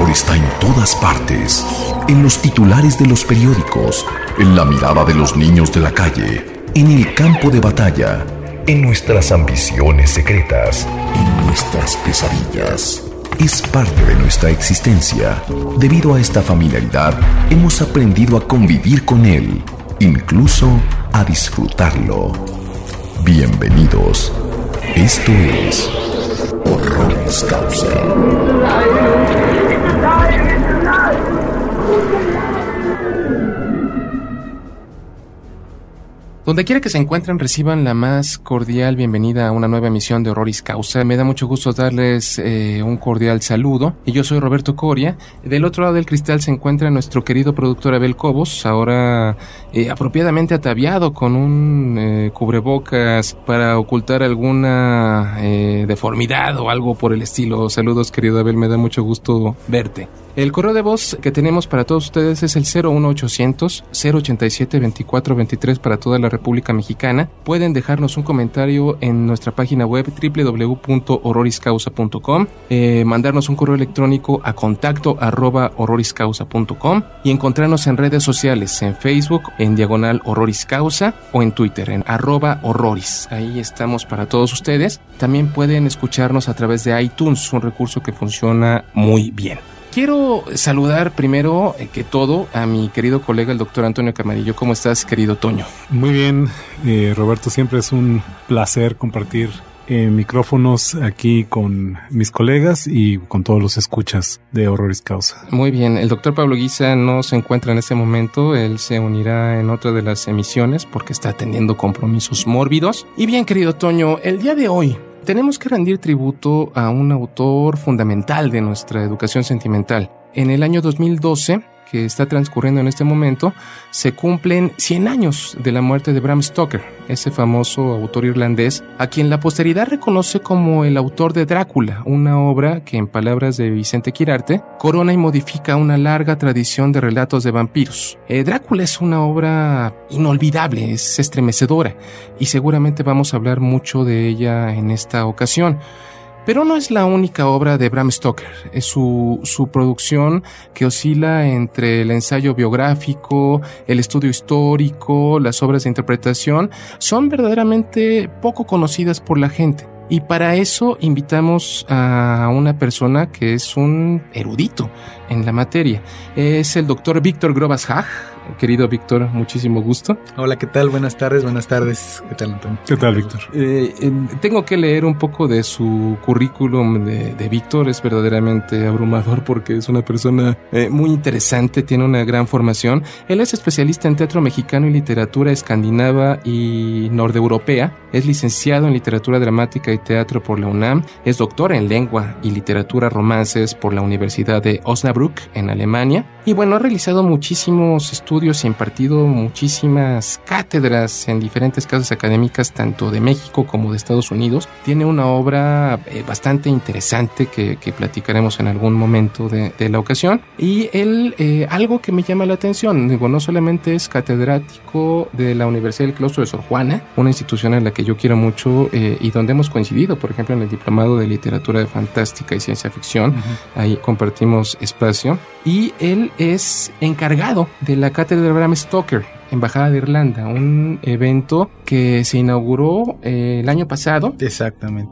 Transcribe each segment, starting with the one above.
terror está en todas partes, en los titulares de los periódicos, en la mirada de los niños de la calle, en el campo de batalla, en nuestras ambiciones secretas, en nuestras pesadillas. Es parte de nuestra existencia. Debido a esta familiaridad, hemos aprendido a convivir con él, incluso a disfrutarlo. Bienvenidos. Esto es Horroris Causa. Donde quiera que se encuentren, reciban la más cordial bienvenida a una nueva emisión de Horroris Causa. Me da mucho gusto darles un cordial saludo. Y yo soy Roberto Coria. Del otro lado del cristal se encuentra nuestro querido productor Abel Cobos, ahora apropiadamente ataviado con un cubrebocas para ocultar alguna deformidad o algo por el estilo. Saludos, querido Abel, me da mucho gusto verte. El correo de voz que tenemos para todos ustedes es el 01800 087 2423 para toda la República Mexicana. Pueden dejarnos un comentario en nuestra página web www.horroriscausa.com, mandarnos un correo electrónico a contacto@horroriscausa.com y encontrarnos en redes sociales, en Facebook, en diagonal Horroris Causa, o en Twitter, en @horroris. Ahí estamos para todos ustedes. También pueden escucharnos a través de iTunes, un recurso que funciona muy bien. Quiero saludar primero que todo a mi querido colega, el doctor Antonio Camarillo. ¿Cómo estás, querido Toño? Muy bien, Roberto. Siempre es un placer compartir micrófonos aquí con mis colegas y con todos los escuchas de Horroris Causa. Muy bien. El doctor Pablo Guisa no se encuentra en este momento. Él se unirá en otra de las emisiones porque está teniendo compromisos mórbidos. Y bien, querido Toño, el día de hoy tenemos que rendir tributo a un autor fundamental de nuestra educación sentimental. En el año 2012, que está transcurriendo en este momento, se cumplen 100 años de la muerte de Bram Stoker, ese famoso autor irlandés, a quien la posteridad reconoce como el autor de Drácula, una obra que, en palabras de Vicente Quirarte, corona y modifica una larga tradición de relatos de vampiros. Drácula es una obra inolvidable, es estremecedora, y seguramente vamos a hablar mucho de ella en esta ocasión. Pero no es la única obra de Bram Stoker. Es su producción que oscila entre el ensayo biográfico, el estudio histórico, las obras de interpretación. Son verdaderamente poco conocidas por la gente. Y para eso invitamos a una persona que es un erudito en la materia. Es el doctor Víctor Grobas Hag. Querido Víctor, muchísimo gusto. Hola, ¿qué tal? Buenas tardes. ¿Qué tal, Antonio? ¿Qué tal, Víctor? Tengo que leer un poco de su currículum de Víctor. Es verdaderamente abrumador porque es una persona muy interesante, tiene una gran formación. Él es especialista en teatro mexicano y literatura escandinava y nordeuropea. Es licenciado en literatura dramática y teatro por la UNAM. Es doctor en lengua y literatura romances por la Universidad de Osnabrück en Alemania. Y bueno, ha realizado muchísimos estudios y ha impartido muchísimas cátedras en diferentes casas académicas, tanto de México como de Estados Unidos. Tiene una obra bastante interesante que platicaremos en algún momento de la ocasión. Y él, algo que me llama la atención, digo, no solamente es catedrático de la Universidad del Claustro de Sor Juana, una institución en la que yo quiero mucho y donde hemos coincidido, por ejemplo, en el diplomado de literatura fantástica y ciencia ficción. Ahí compartimos espacio. Y él es encargado de la cátedra de Bram Stoker, Embajada de Irlanda, un evento que se inauguró el año pasado. Exactamente.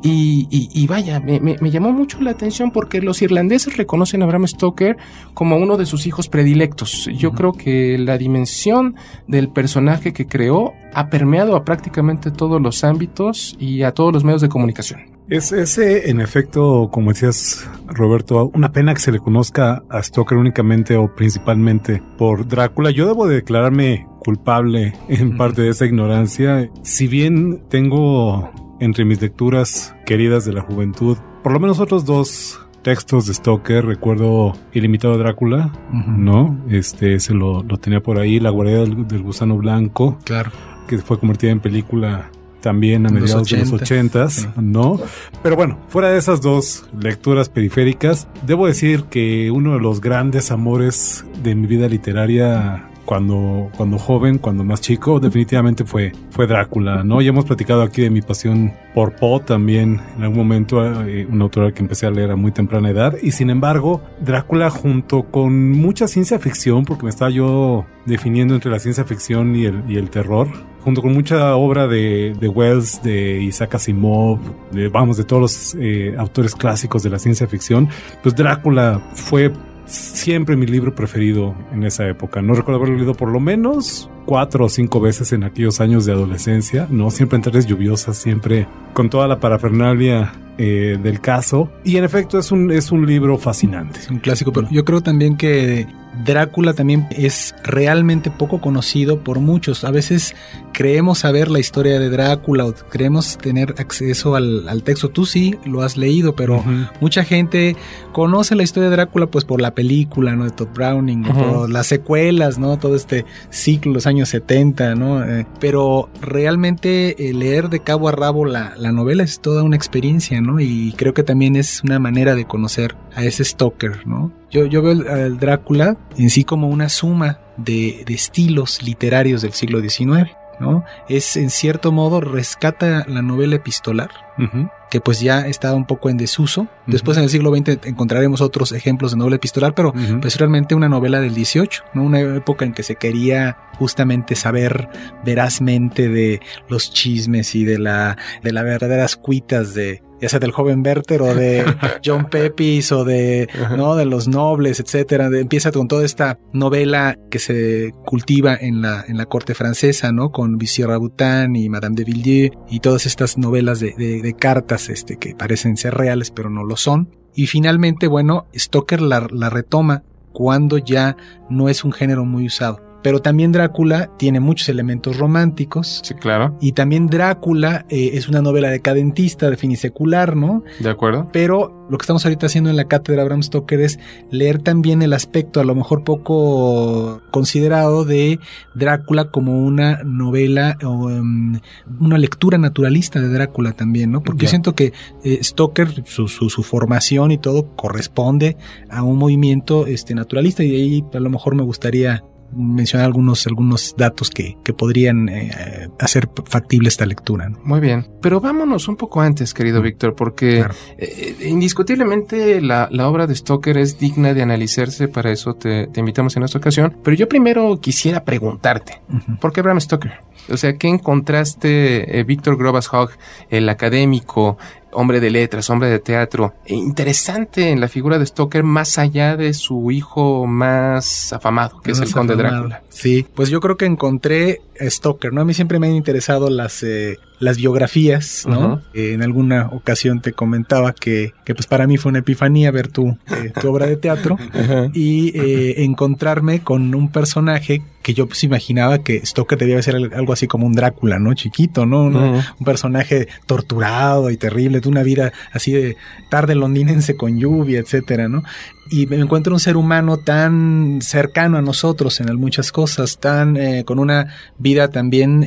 Y vaya, me llamó mucho la atención porque los irlandeses reconocen a Bram Stoker como uno de sus hijos predilectos. Yo creo que la dimensión del personaje que creó ha permeado a prácticamente todos los ámbitos y a todos los medios de comunicación. Es ese, en efecto, como decías, Roberto, una pena que se le conozca a Stoker únicamente o principalmente por Drácula. Yo debo de declararme culpable en parte de esa ignorancia. Si bien tengo entre mis lecturas queridas de la juventud por lo menos otros dos textos de Stoker, recuerdo El imitado Drácula, ¿no? Ese lo tenía por ahí, La guarida del gusano blanco, claro, que fue convertida en película también a mediados de los 80s, sí, ¿no? Pero bueno, fuera de esas dos lecturas periféricas, debo decir que uno de los grandes amores de mi vida literaria cuando joven, cuando más chico, definitivamente fue Drácula, ¿no? Ya hemos platicado aquí de mi pasión por Poe también, en algún momento, un autor que empecé a leer a muy temprana edad, y sin embargo, Drácula junto con mucha ciencia ficción, porque me estaba yo definiendo entre la ciencia ficción y el terror, junto con mucha obra de Wells, de Isaac Asimov, de todos los autores clásicos de la ciencia ficción, pues Drácula fue siempre mi libro preferido en esa época. No recuerdo haberlo leído por lo menos 4 o 5 veces en aquellos años de adolescencia, ¿no? Siempre en tardes lluviosas, siempre con toda la parafernalia del caso. Y en efecto es un libro fascinante. Es un clásico, pero yo creo también que Drácula también es realmente poco conocido por muchos. A veces creemos saber la historia de Drácula o creemos tener acceso al texto. Tú sí lo has leído, pero mucha gente conoce la historia de Drácula pues por la película, ¿no? De Todd Browning, por las secuelas, ¿no? Todo este ciclo, los años 70, ¿no? Pero realmente leer de cabo a rabo la novela es toda una experiencia, ¿no? Y creo que también es una manera de conocer a ese Stoker, ¿no? Yo veo al Drácula en sí como una suma de estilos literarios del siglo XIX, ¿no? Es, en cierto modo, rescata la novela epistolar, que pues ya estaba un poco en desuso. Después en el siglo XX encontraremos otros ejemplos de novela epistolar, pero pues realmente una novela del XVIII, ¿no? Una época en que se quería justamente saber verazmente de los chismes y de las verdaderas cuitas de, ya sea del joven Werther o de John Pepys o de, ¿no? De los nobles, etcétera. Empieza con toda esta novela que se cultiva en la corte francesa, ¿no? Con Monsieur Rabutin y Madame de Villiers y todas estas novelas de cartas, que parecen ser reales pero no lo son. Y finalmente, bueno, Stoker la retoma cuando ya no es un género muy usado. Pero también Drácula tiene muchos elementos románticos. Sí, claro. Y también Drácula es una novela decadentista, de finisecular, ¿no? De acuerdo. Pero lo que estamos ahorita haciendo en la cátedra Bram Stoker es leer también el aspecto a lo mejor poco considerado de Drácula como una novela o una lectura naturalista de Drácula también, ¿no? Porque yo siento que Stoker, su formación y todo corresponde a un movimiento naturalista, y de ahí a lo mejor me gustaría mencionar algunos datos que podrían hacer factible esta lectura, ¿no? Muy bien, pero vámonos un poco antes, querido Víctor, porque claro, indiscutiblemente la obra de Stoker es digna de analizarse. Para eso te invitamos en esta ocasión, pero yo primero quisiera preguntarte, ¿por qué Bram Stoker? O sea, ¿qué encontraste, Víctor Grobas-Hogg, el académico, hombre de letras, hombre de teatro, interesante en la figura de Stoker, más allá de su hijo más afamado, que es el conde Drácula? Sí, pues yo creo que encontré a Stoker, ¿no? A mí siempre me han interesado las biografías, ¿no? En alguna ocasión te comentaba que pues para mí fue una epifanía ver tu obra de teatro y encontrarme con un personaje que yo pues imaginaba que Stoker debía ser algo así como un Drácula, ¿no? Chiquito, ¿no? Un personaje torturado y terrible, de una vida así de tarde londinense con lluvia, etcétera, ¿no? Y me encuentro un ser humano tan cercano a nosotros en muchas cosas, tan con una vida también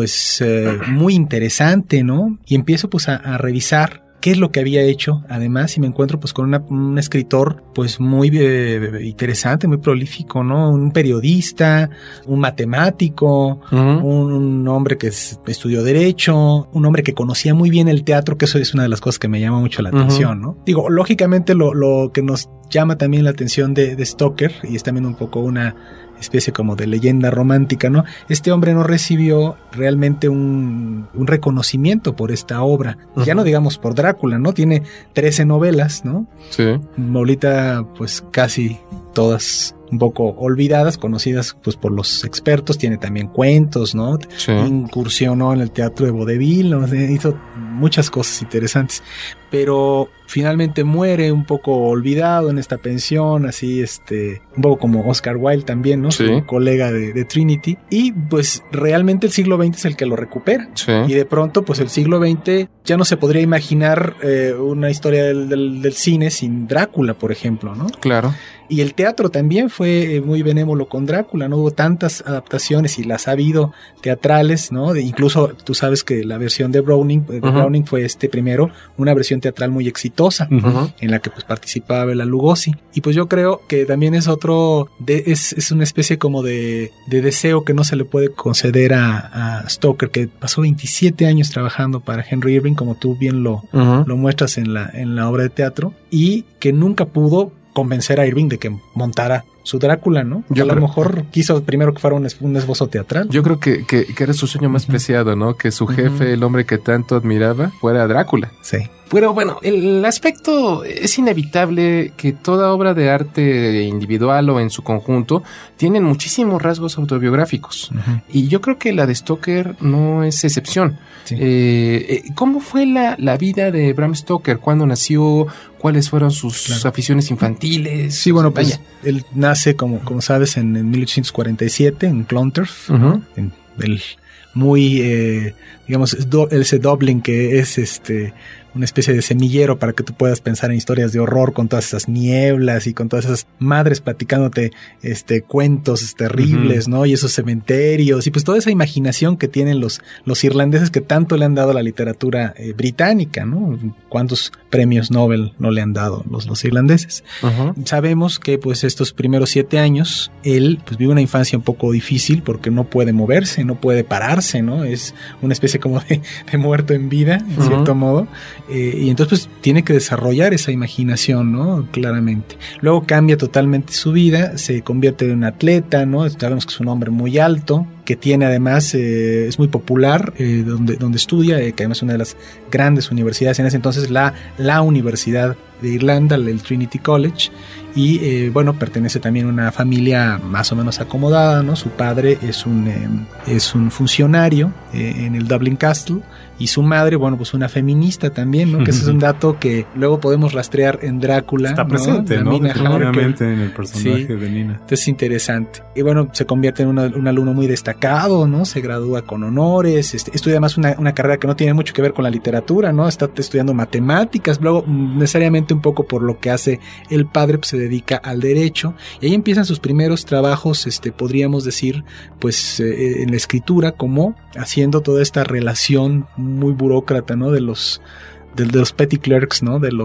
muy interesante, ¿no? Y empiezo pues a revisar qué es lo que había hecho, además, y me encuentro pues con un escritor pues muy interesante, muy prolífico, ¿no? Un periodista, un matemático, un hombre que estudió Derecho, un hombre que conocía muy bien el teatro, que eso es una de las cosas que me llama mucho la atención, ¿no? Digo, lógicamente lo que nos llama también la atención de Stoker, y es también un poco una especie como de leyenda romántica, ¿no? Este hombre no recibió realmente un reconocimiento por esta obra. Ya no digamos por Drácula, ¿no? Tiene 13 novelas, ¿no? Sí. Ahorita, pues casi todas un poco olvidadas, conocidas pues por los expertos. Tiene también cuentos, ¿no? Sí. Incursionó en el teatro de vodevil, ¿no? Hizo muchas cosas interesantes, pero finalmente muere un poco olvidado en esta pensión, así un poco como Oscar Wilde también, ¿no? Sí. Su colega de Trinity, y pues realmente el siglo XX es el que lo recupera. Sí. Y de pronto pues el siglo XX ya no se podría imaginar una historia del cine sin Drácula, por ejemplo, ¿no? Claro. Y el teatro también fue muy benévolo con Drácula, no hubo tantas adaptaciones y las ha habido teatrales, ¿no? Incluso tú sabes que la versión de Browning, Browning fue primero una versión teatral muy exitosa, en la que pues participaba Bela Lugosi. Y pues yo creo que también es es una especie como de deseo que no se le puede conceder a Stoker, que pasó 27 años trabajando para Henry Irving, como tú bien lo muestras en la obra de teatro, y que nunca pudo convencer a Irving de que montara su Drácula, ¿no? A lo mejor quiso primero que fuera un esbozo teatral. Yo creo que era su sueño más preciado, ¿no? Que su jefe, el hombre que tanto admiraba, fuera Drácula. Sí. Pero bueno, el aspecto es inevitable que toda obra de arte individual o en su conjunto tienen muchísimos rasgos autobiográficos. Y yo creo que la de Stoker no es excepción. Sí. ¿Cómo fue la vida de Bram Stoker? ¿Cuándo nació? ¿Cuáles fueron sus aficiones infantiles? Sí, bueno, pues él nace, como sabes, en 1847 en Clontarf, ¿no? En el muy, digamos, ese Dublín que es una especie de semillero para que tú puedas pensar en historias de horror con todas esas nieblas y con todas esas madres platicándote cuentos terribles, ¿no? Y esos cementerios y pues toda esa imaginación que tienen los irlandeses que tanto le han dado a la literatura británica, ¿no? ¿Cuántos premios Nobel no le han dado los irlandeses? Sabemos que pues estos primeros 7 años él pues vive una infancia un poco difícil porque no puede moverse, no puede pararse, ¿no? Es una especie como de muerto en vida, en cierto modo. Y entonces pues tiene que desarrollar esa imaginación, ¿no? Claramente. Luego cambia totalmente su vida, se convierte en un atleta, ¿no? Sabemos que es un hombre muy alto, que tiene además, es muy popular donde estudia, que además es una de las grandes universidades en ese entonces, la Universidad de Irlanda, el Trinity College, y bueno, pertenece también a una familia más o menos acomodada, ¿no? Su padre es un funcionario en el Dublin Castle, y su madre, bueno, pues una feminista también, ¿no? Que ese es un dato que luego podemos rastrear en Drácula. Está presente, ¿no? Obviamente en el personaje de Nina. Entonces es interesante. Y bueno, se convierte en un alumno muy destacado, ¿no? Se gradúa con honores, estudia además una carrera que no tiene mucho que ver con la literatura, ¿no? Está estudiando matemáticas, luego necesariamente un poco por lo que hace el padre, pues se dedica al derecho, y ahí empiezan sus primeros trabajos, podríamos decir, pues en la escritura, como haciendo toda esta relación muy burócrata, ¿no? De los petty clerks, ¿no? De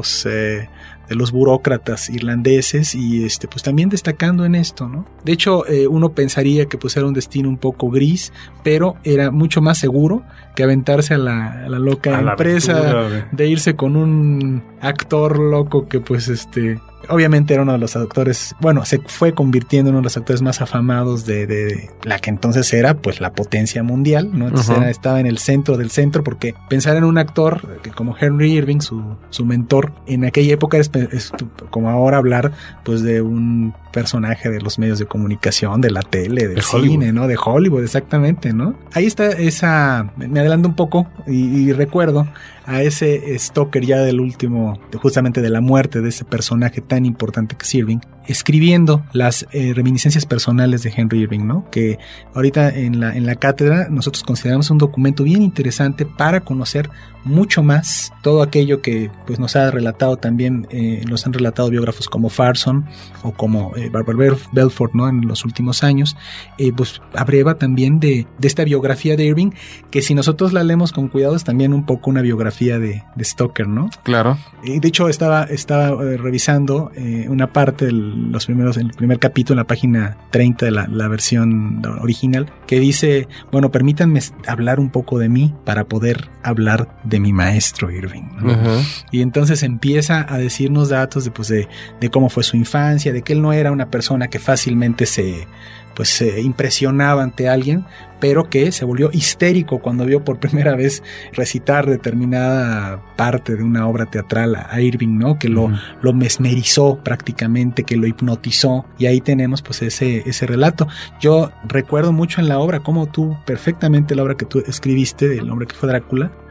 los burócratas irlandeses y pues también destacando en esto, ¿no? De hecho, uno pensaría que pues era un destino un poco gris, pero era mucho más seguro que aventarse a la loca empresa de irse con un actor loco que pues obviamente era uno de los actores, bueno, se fue convirtiendo en uno de los actores más afamados de la que entonces era pues la potencia mundial, ¿no? Entonces estaba en el centro del centro, porque pensar en un actor que como Henry Irving, su mentor, en aquella época es como ahora hablar pues de un personaje de los medios de comunicación, de la tele, del cine, ¿no? De Hollywood, exactamente, ¿no? Ahí está me adelanto un poco y recuerdo a ese Stoker ya del último, justamente de la muerte de ese personaje tan importante que es Irving, escribiendo las reminiscencias personales de Henry Irving, ¿no? Que ahorita en la cátedra nosotros consideramos un documento bien interesante para conocer mucho más todo aquello que pues nos ha relatado también, nos han relatado biógrafos como Farson o como Barbara Belfort, ¿no? En los últimos años, pues abreva también de esta biografía de Irving, que si nosotros la leemos con cuidado es también un poco una biografía de Stoker, ¿no? Claro. Y de hecho estaba revisando una parte el primer capítulo en la página 30 de la versión original, que dice, bueno, permítanme hablar un poco de mí para poder hablar de mi maestro Irving, ¿no? Y entonces empieza a decirnos datos de cómo fue su infancia, de que él no era una persona que fácilmente se impresionaba ante alguien, pero que se volvió histérico cuando vio por primera vez recitar determinada parte de una obra teatral a Irving, ¿no? Que lo mesmerizó prácticamente, que lo hipnotizó, y ahí tenemos pues ese relato. Yo recuerdo mucho en la obra, como tú, perfectamente la obra que tú escribiste, del hombre que fue Drácula,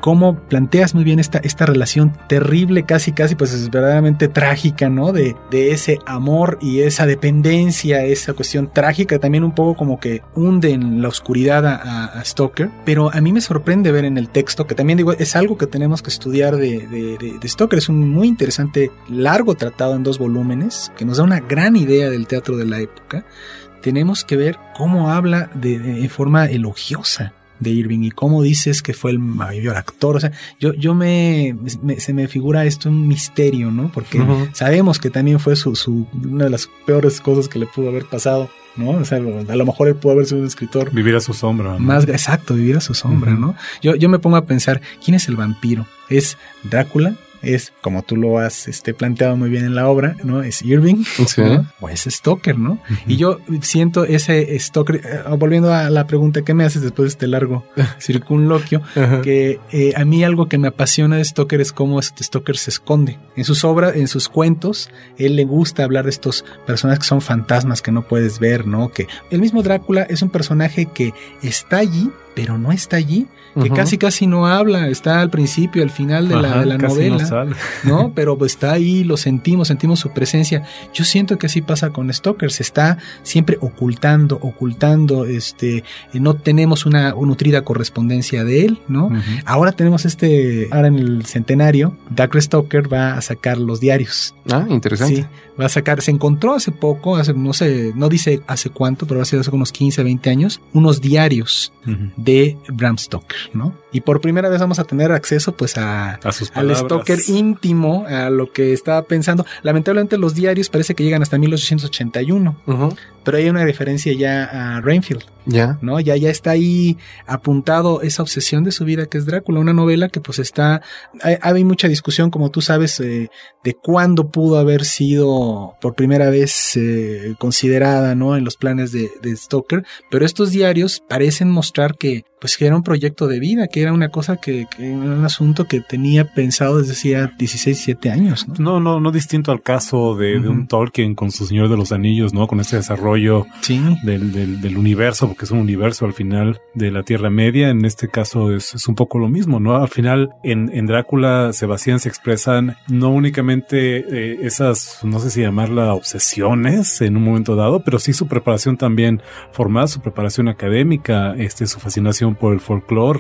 cómo planteas muy bien esta relación terrible, casi pues es verdaderamente trágica, ¿no? De ese amor y esa dependencia, esa cuestión trágica, también un poco como que hunde en la oscuridad a Stoker, pero a mí me sorprende ver en el texto, que también digo, es algo que tenemos que estudiar de Stoker, es un muy interesante, largo tratado en 2 volúmenes, que nos da una gran idea del teatro de la época. Tenemos que ver cómo habla de forma elogiosa de Irving y cómo dices que fue el mayor actor. O sea, se me figura esto un misterio, ¿no? Porque sabemos que también fue una de las peores cosas que le pudo haber pasado, ¿no? O sea, a lo mejor él pudo haber sido un escritor. Vivir a su sombra, ¿no? Exacto, vivir a su sombra, ¿no? Yo me pongo a pensar, ¿quién es el vampiro? ¿Es Drácula? Es, como tú lo has planteado muy bien en la obra, ¿no? Es Irving, sí, ¿no? O es Stoker, ¿no? Y yo siento ese Stoker, volviendo a la pregunta que me haces después de este largo circunloquio, que a mí algo que me apasiona de Stoker es cómo Stoker se esconde. En sus obras, en sus cuentos, él le gusta hablar de estos personajes que son fantasmas que no puedes ver, ¿no? Que el mismo Drácula es un personaje que está allí, pero no está allí, que casi no habla, está al principio, al final de la novela, ¿no? Pero pues está ahí, lo sentimos su presencia. Yo siento que así pasa con Stoker, se está siempre ocultando, no tenemos una nutrida correspondencia de él, ¿no? Ahora tenemos ahora en el centenario, Douglas Stoker va a sacar los diarios. Ah, interesante. Sí, va a sacar, se encontró hace poco, no sé, no dice hace cuánto, pero ha sido hace unos 15, 20 años, unos diarios de Bram Stoker, ¿no? Y por primera vez vamos a tener acceso pues a sus palabras, al Stoker íntimo, a lo que estaba pensando. Lamentablemente los diarios parece que llegan hasta 1881, pero hay una referencia ya a Renfield, ¿no? Ya está ahí apuntado esa obsesión de su vida que es Drácula, una novela que pues hay mucha discusión, como tú sabes, de cuándo pudo haber sido por primera vez considerada, ¿no? En los planes de Stoker, pero estos diarios parecen mostrar que era un proyecto de vida, que era una cosa que un asunto que tenía pensado desde hacía 16, 17 años, ¿no? No distinto al caso de un Tolkien con su Señor de los Anillos, ¿no? Con este desarrollo del universo, porque es un universo al final de la Tierra Media. En este caso es un poco lo mismo, ¿no? Al final en Drácula Sebastián se expresan no únicamente esas, no sé si llamarla obsesiones en un momento dado, pero sí su preparación también formal, su preparación académica, su fascinación por el folclore,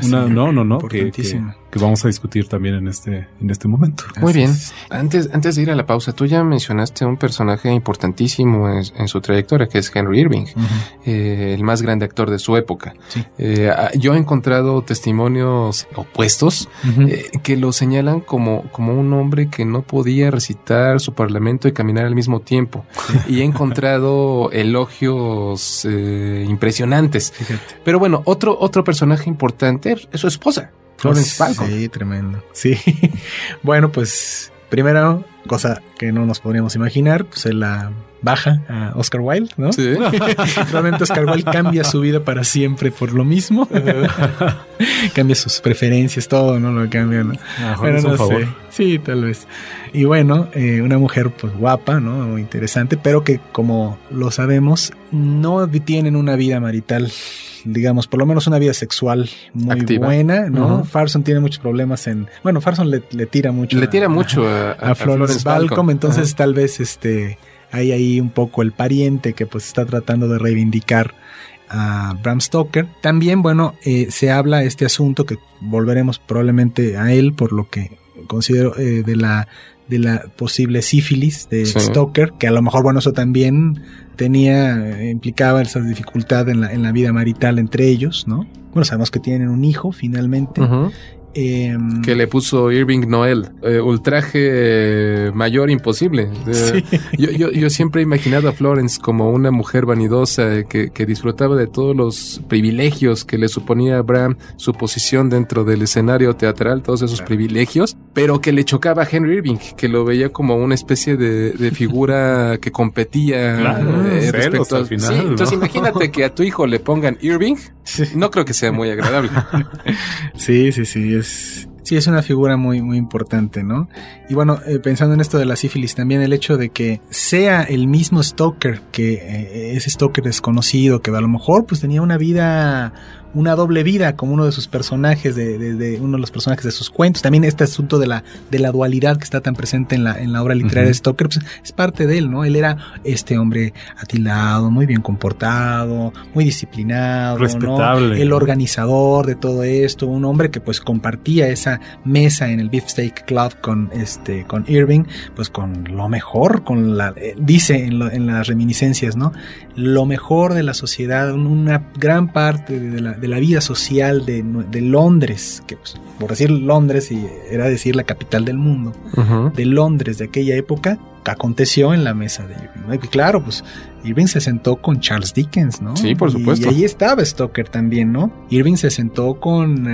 que vamos a discutir también en este momento. Muy bien. Antes de ir a la pausa, tú ya mencionaste un personaje importantísimo en su trayectoria, que es Henry Irving, el más grande actor de su época. Sí. Yo he encontrado testimonios opuestos que lo señalan como un hombre que no podía recitar su parlamento y caminar al mismo tiempo. Sí. Y he encontrado elogios impresionantes. Fíjate. Pero bueno, otro personaje importante es su esposa, Florence Falcon. Sí, tremendo. Sí. Bueno, pues primero, cosa que no nos podríamos imaginar, pues él la baja a Oscar Wilde, ¿no? Sí. Realmente Oscar Wilde cambia su vida para siempre por lo mismo. Cambia sus preferencias, todo, ¿no? Lo cambia, ¿no? Pero no sé. Sí, tal vez. Y bueno, una mujer pues guapa, ¿no? Muy interesante, pero que como lo sabemos, no tienen una vida marital, digamos, por lo menos una vida sexual muy activa, buena, ¿no? Farson tiene muchos problemas Farson le tira mucho. Le tira mucho a Florence Falcon, entonces tal vez hay ahí un poco el pariente que pues está tratando de reivindicar a Bram Stoker. También, se habla este asunto que volveremos probablemente a él por lo que considero de la posible sífilis de Stoker, que a lo mejor, eso también implicaba esa dificultad en la vida marital entre ellos, ¿no? Bueno, sabemos que tienen un hijo finalmente. Que le puso Irving Noel, ultraje mayor imposible. Sí. Yo siempre he imaginado a Florence como una mujer vanidosa que disfrutaba de todos los privilegios que le suponía a Bram su posición dentro del escenario teatral, todos esos privilegios, pero que le chocaba a Henry Irving, que lo veía como una especie de figura que competía respecto al final. Sí, ¿no? Entonces imagínate que a tu hijo le pongan Irving, no creo que sea muy agradable. Sí. Es una figura muy, muy importante, ¿no? Y pensando en esto de la sífilis, también el hecho de que sea el mismo Stoker, que ese Stoker desconocido, que a lo mejor pues tenía una vida una doble vida como uno de sus personajes, de uno de los personajes de sus cuentos. También este asunto de la dualidad que está tan presente en la obra literaria de Stoker, pues es parte de él, ¿no? Él era este hombre atilado, muy bien comportado, muy disciplinado, respetable, ¿no? El organizador de todo esto, un hombre que pues compartía esa mesa en el Beefsteak Club con Irving, pues con lo mejor, dice en las reminiscencias, ¿no? Lo mejor de la sociedad, una gran parte de la vida social de Londres, que pues, por decir Londres, y era decir la capital del mundo, de Londres de aquella época, aconteció en la mesa de Irving, ¿no? Y claro, pues Irving se sentó con Charles Dickens, ¿no? Sí, por supuesto. Y ahí estaba Stoker también, ¿no? Irving se sentó con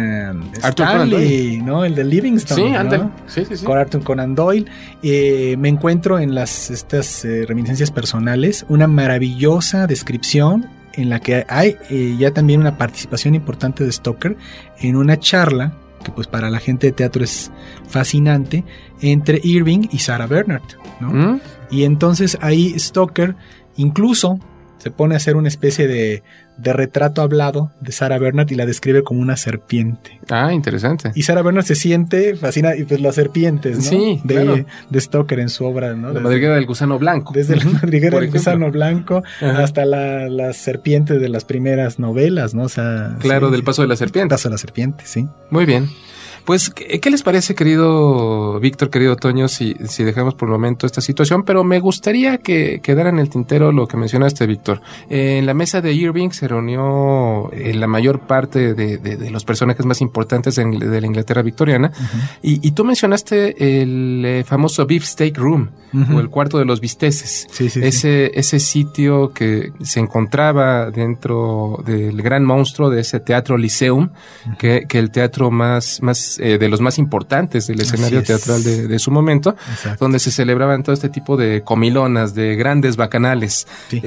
Stanley, ¿no? El de Livingstone. Sí, ¿no? ándale. Sí. Con Arthur Conan Doyle. Me encuentro en estas reminiscencias personales una maravillosa descripción en la que hay ya también una participación importante de Stoker en una charla que pues para la gente de teatro es fascinante, entre Irving y Sarah Bernhardt, ¿no? Y entonces ahí Stoker incluso se pone a hacer una especie de retrato hablado de Sarah Bernhardt y la describe como una serpiente. Ah, interesante. Y Sarah Bernhardt se siente fascinada, y pues las serpientes, ¿no? Sí, claro. De Stoker en su obra, ¿no? La madriguera del gusano blanco. Desde la madriguera del gusano blanco Ajá. hasta las serpientes de las primeras novelas, ¿no? O sea, claro, sí, del paso de la serpiente. Paso de la serpiente, sí. Muy bien. Pues, ¿qué les parece, querido Víctor, querido Toño, si dejamos por el momento esta situación? Pero me gustaría que quedara en el tintero lo que mencionaste, Víctor. En la mesa de Irving se reunió la mayor parte de los personajes más importantes de la Inglaterra victoriana. Y tú mencionaste el famoso Beefsteak Room, o el cuarto de los bisteces. Sí. Ese sitio que se encontraba dentro del gran monstruo de ese Teatro Lyceum, que el teatro más de los más importantes del escenario teatral de su momento. Exacto. Donde se celebraban todo este tipo de comilonas, de grandes bacanales, sí.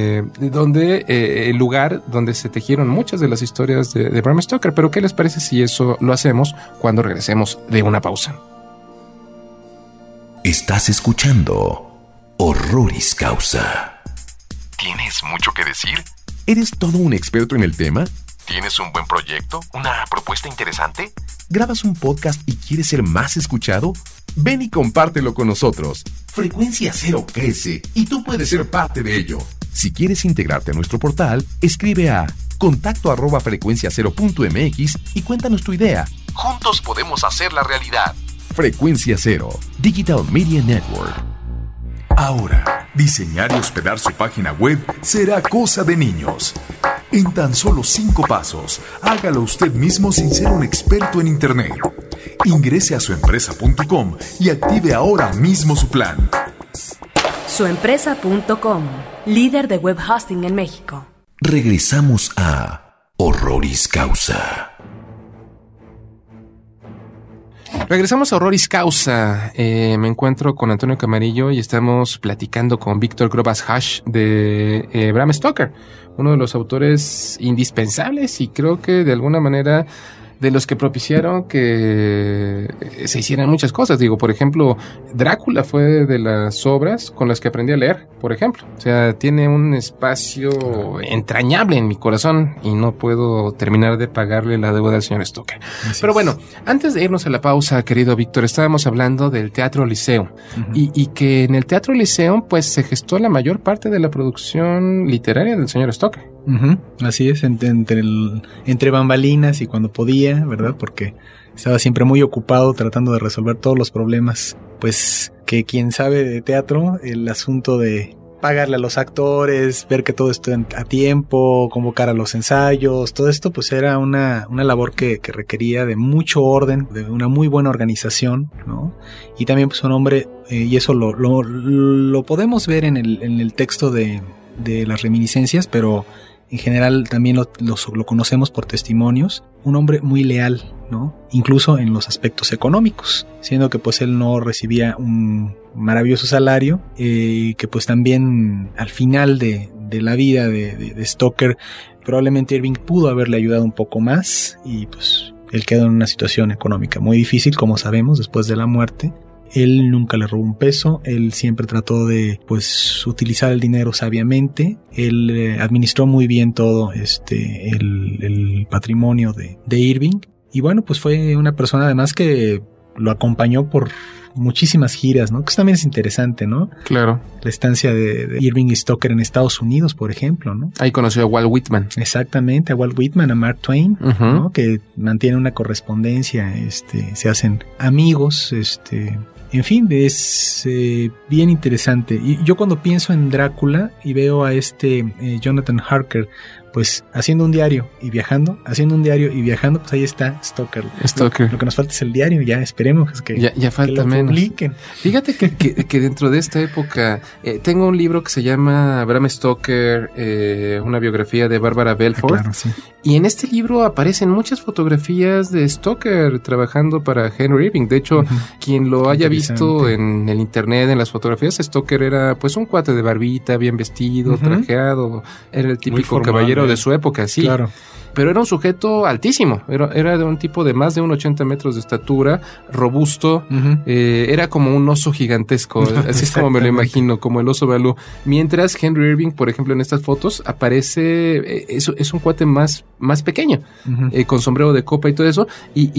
Donde el lugar donde se tejieron muchas de las historias de Bram Stoker. Pero ¿qué les parece si eso lo hacemos cuando regresemos de una pausa? Estás escuchando Horroris Causa. ¿Tienes mucho que decir? ¿Eres todo un experto en el tema? ¿Tienes un buen proyecto? ¿Una propuesta interesante? ¿Grabas un podcast y quieres ser más escuchado? Ven y compártelo con nosotros. Frecuencia Cero crece y tú puedes ser parte de ello. Si quieres integrarte a nuestro portal, escribe a contacto@frecuenciacero.mx y cuéntanos tu idea. Juntos podemos hacerla realidad. Frecuencia Cero, Digital Media Network. Ahora, diseñar y hospedar su página web será cosa de niños. En tan solo 5 pasos, hágalo usted mismo sin ser un experto en Internet. Ingrese a suempresa.com y active ahora mismo su plan. Suempresa.com, líder de web hosting en México. Regresamos a Horroris Causa. Regresamos a Horroris Causa. Me encuentro con Antonio Camarillo y estamos platicando con Víctor Grobas-Hash de Bram Stoker, uno de los autores indispensables y creo que de alguna manera de los que propiciaron que se hicieran muchas cosas. Digo, por ejemplo, Drácula fue de las obras con las que aprendí a leer, por ejemplo. O sea, tiene un espacio entrañable en mi corazón y no puedo terminar de pagarle la deuda al señor Stoker. Pero bueno, antes de irnos a la pausa, querido Víctor, estábamos hablando del Teatro Lyceum y que en el Teatro Lyceum pues se gestó la mayor parte de la producción literaria del señor Stoker. Así es, entre bambalinas y cuando podía, ¿verdad? Porque estaba siempre muy ocupado tratando de resolver todos los problemas. Pues que quien sabe de teatro, el asunto de pagarle a los actores, ver que todo esté a tiempo, convocar a los ensayos, todo esto pues era una labor que requería de mucho orden, de una muy buena organización, ¿no? Y también pues un hombre, y eso lo podemos ver en el texto de las reminiscencias, pero en general también lo conocemos por testimonios, un hombre muy leal, ¿no? Incluso en los aspectos económicos, siendo que pues él no recibía un maravilloso salario, que pues también al final de la vida de Stoker, probablemente Irving pudo haberle ayudado un poco más y pues él quedó en una situación económica muy difícil, como sabemos, después de la muerte. Él nunca le robó un peso, él siempre trató de pues utilizar el dinero sabiamente, él administró muy bien todo el patrimonio de Irving, y bueno, pues fue una persona además que lo acompañó por muchísimas giras, ¿no? Que eso también es interesante, ¿no? Claro. La estancia de Irving y Stoker en Estados Unidos, por ejemplo, ¿no? Ahí conoció a Walt Whitman. Exactamente, a Walt Whitman, a Mark Twain, ¿no? Que mantienen una correspondencia, se hacen amigos, en fin, es bien interesante. Y yo cuando pienso en Drácula y veo a Jonathan Harker, pues haciendo un diario y viajando, pues ahí está Stoker. Lo que nos falta es el diario, ya esperemos que ya falta que lo menos. publiquen. Fíjate que dentro de esta época tengo un libro que se llama Bram Stoker, una biografía de Barbara Belfort. Claro, sí. Y en este libro aparecen muchas fotografías de Stoker trabajando para Henry Irving. De hecho, quien lo haya visto en el internet, en las fotografías, Stoker era pues un cuate de barbita, bien vestido, trajeado. Era el típico caballero de su época, sí. Claro. Pero era un sujeto altísimo, era de un tipo de más de 1,80 metros de estatura, robusto, era como un oso gigantesco, así es como me lo imagino, como el oso Balú. Mientras Henry Irving, por ejemplo, en estas fotos aparece, es un cuate más pequeño, con sombrero de copa y todo eso,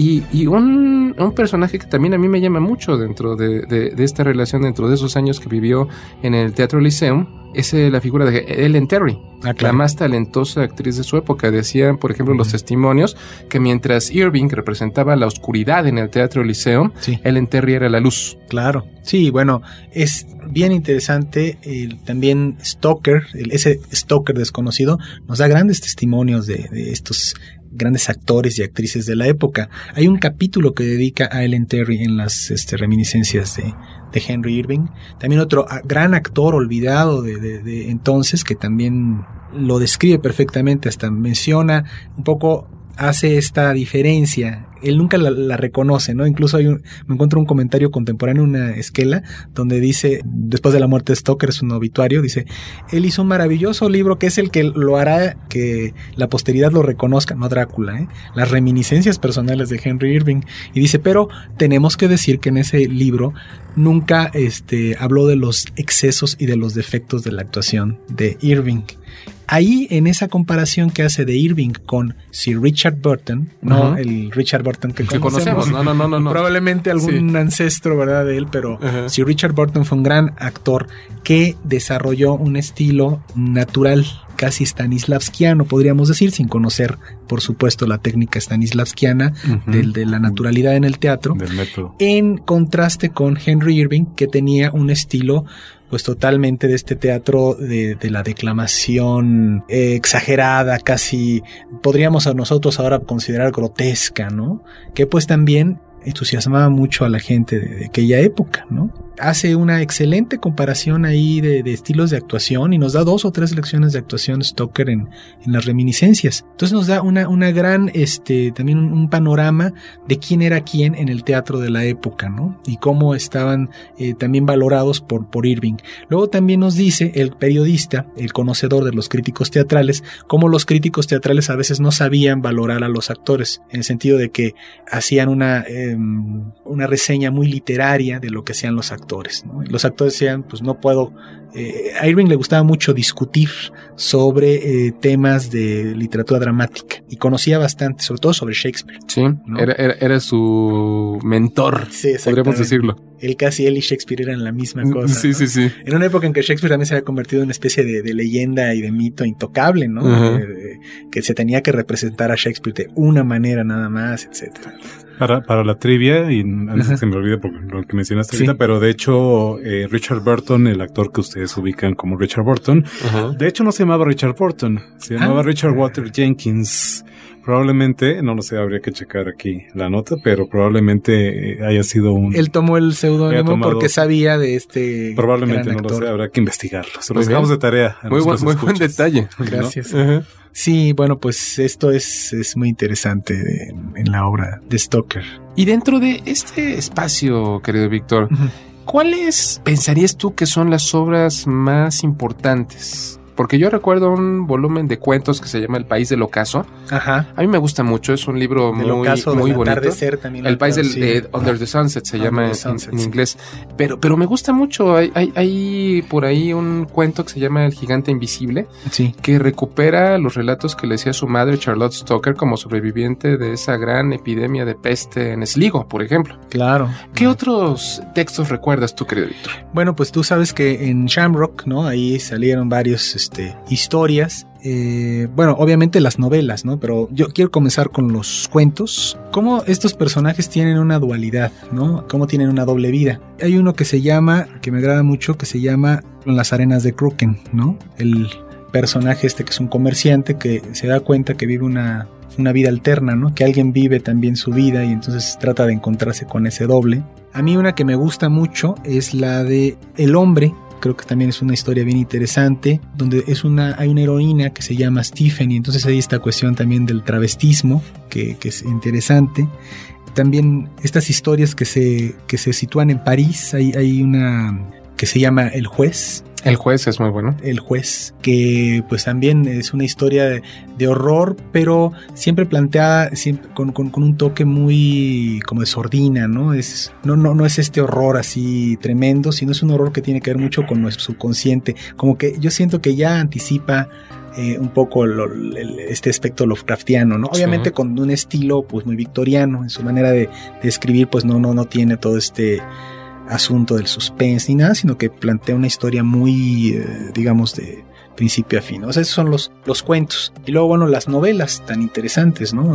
y un personaje que también a mí me llama mucho dentro de esta relación, dentro de esos años que vivió en el Teatro Lyceum, es la figura de Ellen Terry, la más talentosa actriz de su época. Decían, por ejemplo, los testimonios, que mientras Irving representaba la oscuridad en el Teatro Lyceum, Ellen Terry era la luz. Claro, sí, bueno, es bien interesante. También Stoker, ese Stoker desconocido, nos da grandes testimonios de estos grandes actores y actrices de la época. Hay un capítulo que dedica a Ellen Terry en las reminiscencias de Henry Irving. También otro gran actor olvidado de entonces, que también lo describe perfectamente, hasta menciona un poco, hace esta diferencia. Él nunca la reconoce, ¿no? Incluso me encuentro un comentario contemporáneo, una esquela, donde dice, después de la muerte de Stoker, es un obituario, dice, él hizo un maravilloso libro que es el que lo hará que la posteridad lo reconozca, no Drácula, las reminiscencias personales de Henry Irving. Y dice, pero tenemos que decir que en ese libro nunca habló de los excesos y de los defectos de la actuación de Irving. Ahí, en esa comparación que hace de Irving con Sir Richard Burton, no el Richard Burton que conocemos. No. Probablemente algún ancestro, ¿verdad?, de él, pero Sir Richard Burton fue un gran actor que desarrolló un estilo natural, casi stanislavskiano, podríamos decir, sin conocer, por supuesto, la técnica stanislavskiana de la naturalidad en el teatro, del método. En contraste con Henry Irving, que tenía un estilo pues totalmente de este teatro de la declamación exagerada, casi podríamos a nosotros ahora considerar grotesca, ¿no? Que pues también entusiasmaba mucho a la gente de aquella época, ¿no? Hace una excelente comparación ahí de estilos de actuación y nos da 2 o 3 lecciones de actuación Stoker en las reminiscencias. Entonces nos da una gran, también un panorama de quién era quién en el teatro de la época, ¿no? Y cómo estaban también valorados por Irving. Luego también nos dice el periodista, el conocedor de los críticos teatrales, cómo los críticos teatrales a veces no sabían valorar a los actores, en el sentido de que hacían una reseña muy literaria de lo que hacían los actores, ¿no? Y los actores decían, pues no puedo. A Irving le gustaba mucho discutir sobre temas de literatura dramática y conocía bastante, sobre todo sobre Shakespeare. Sí, ¿no? Era su mentor, sí, podríamos decirlo. Él y Shakespeare eran la misma cosa. Sí, ¿no? sí. En una época en que Shakespeare también se había convertido en una especie de leyenda y de mito intocable, ¿no? Que se tenía que representar a Shakespeare de una manera nada más, etcétera. Para la trivia, y antes que se me olvide por lo que mencionaste ahorita, pero de hecho Richard Burton, el actor que ustedes ubican como Richard Burton, de hecho no se llamaba Richard Burton, se llamaba Richard Walter Jenkins. Probablemente, no lo sé, habría que checar aquí la nota, pero probablemente haya sido Él tomó el seudónimo porque sabía de probablemente, gran actor. No lo sé, habrá que investigarlo. Se los dejamos de tarea. Muy buen detalle. Gracias. ¿No? Sí, bueno, pues esto es muy interesante en la obra de Stoker. Y dentro de este espacio, querido Víctor, ¿cuáles pensarías tú que son las obras más importantes? porque yo recuerdo un volumen de cuentos que se llama El País del Ocaso. Ajá. A mí me gusta mucho, es un libro muy bonito. El País del Under the Sunset se llama en inglés. Pero me gusta mucho. Hay por ahí un cuento que se llama El Gigante Invisible, que recupera los relatos que le decía su madre Charlotte Stoker como sobreviviente de esa gran epidemia de peste en Sligo, por ejemplo. Claro. ¿Qué otros textos recuerdas tú, querido Víctor? Bueno, pues tú sabes que en Shamrock, ¿no? Ahí salieron varios historias. Bueno, obviamente las novelas, ¿no? Pero yo quiero comenzar con los cuentos. Cómo estos personajes tienen una dualidad, ¿no? Cómo tienen una doble vida. Hay uno que se llama, que me agrada mucho, que se llama Las Arenas de Crooken, ¿no? El personaje que es un comerciante que se da cuenta que vive una vida alterna, ¿no? Que alguien vive también su vida y entonces trata de encontrarse con ese doble. A mí una que me gusta mucho es la de El Hombre. Creo que también es una historia bien interesante, donde hay una heroína que se llama Stephen, y entonces hay esta cuestión también del travestismo, que es interesante. También estas historias que se sitúan en París, hay una que se llama El Juez. El Juez es muy bueno. El Juez, que pues también es una historia de horror, pero siempre planteada con un toque muy como de sordina, ¿no? No es este horror así tremendo, sino es un horror que tiene que ver mucho con nuestro subconsciente. Como que yo siento que ya anticipa un poco este aspecto Lovecraftiano, ¿no? Obviamente con un estilo pues muy victoriano, en su manera de escribir, pues no tiene todo este asunto del suspense ni nada, sino que plantea una historia muy, digamos, de principio a fin, ¿no? O sea, esos son los cuentos. Y luego, bueno, las novelas tan interesantes, ¿no?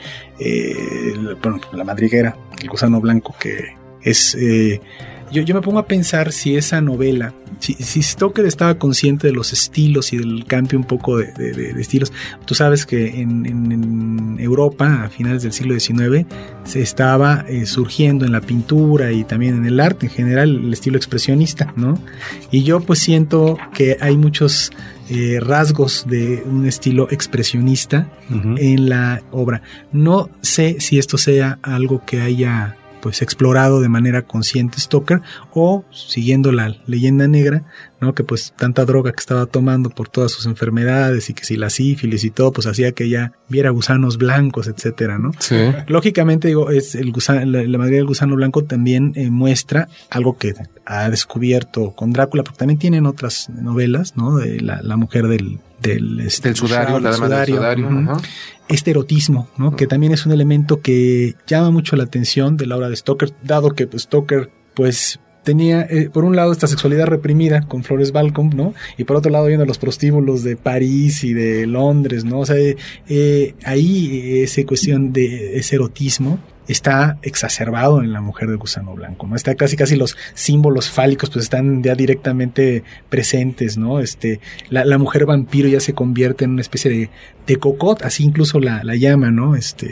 La Madriguera, El Gusano Blanco, que es... Yo me pongo a pensar si esa novela, si Stoker estaba consciente de los estilos y del cambio un poco de estilos. Tú sabes que en Europa, a finales del siglo XIX, se estaba surgiendo en la pintura y también en el arte en general el estilo expresionista, ¿no? Y yo pues siento que hay muchos rasgos de un estilo expresionista en la obra. No sé si esto sea algo que haya pues explorado de manera consciente Stoker, o siguiendo la leyenda negra, ¿no? Que pues tanta droga que estaba tomando por todas sus enfermedades y que si la sífilis y todo, pues hacía que ella viera gusanos blancos, etcétera, ¿no? Sí. Lógicamente, digo, la Madriguera del Gusano Blanco también muestra algo que ha descubierto con Drácula, porque también tienen otras novelas, ¿no? De la mujer del sudario, la dama del sudario. Uh-huh. Este erotismo, ¿no? Que también es un elemento que llama mucho la atención de la obra de Stoker, dado que pues, Stoker pues tenía por un lado esta sexualidad reprimida con Flores Balcom, ¿no? Y por otro lado viendo los prostíbulos de París y de Londres, ¿no? O sea, ahí esa cuestión de ese erotismo está exacerbado en la mujer del gusano blanco, ¿no? Está casi los símbolos fálicos pues están ya directamente presentes, ¿no? La mujer vampiro ya se convierte en una especie de cocot, así incluso la llama, ¿no?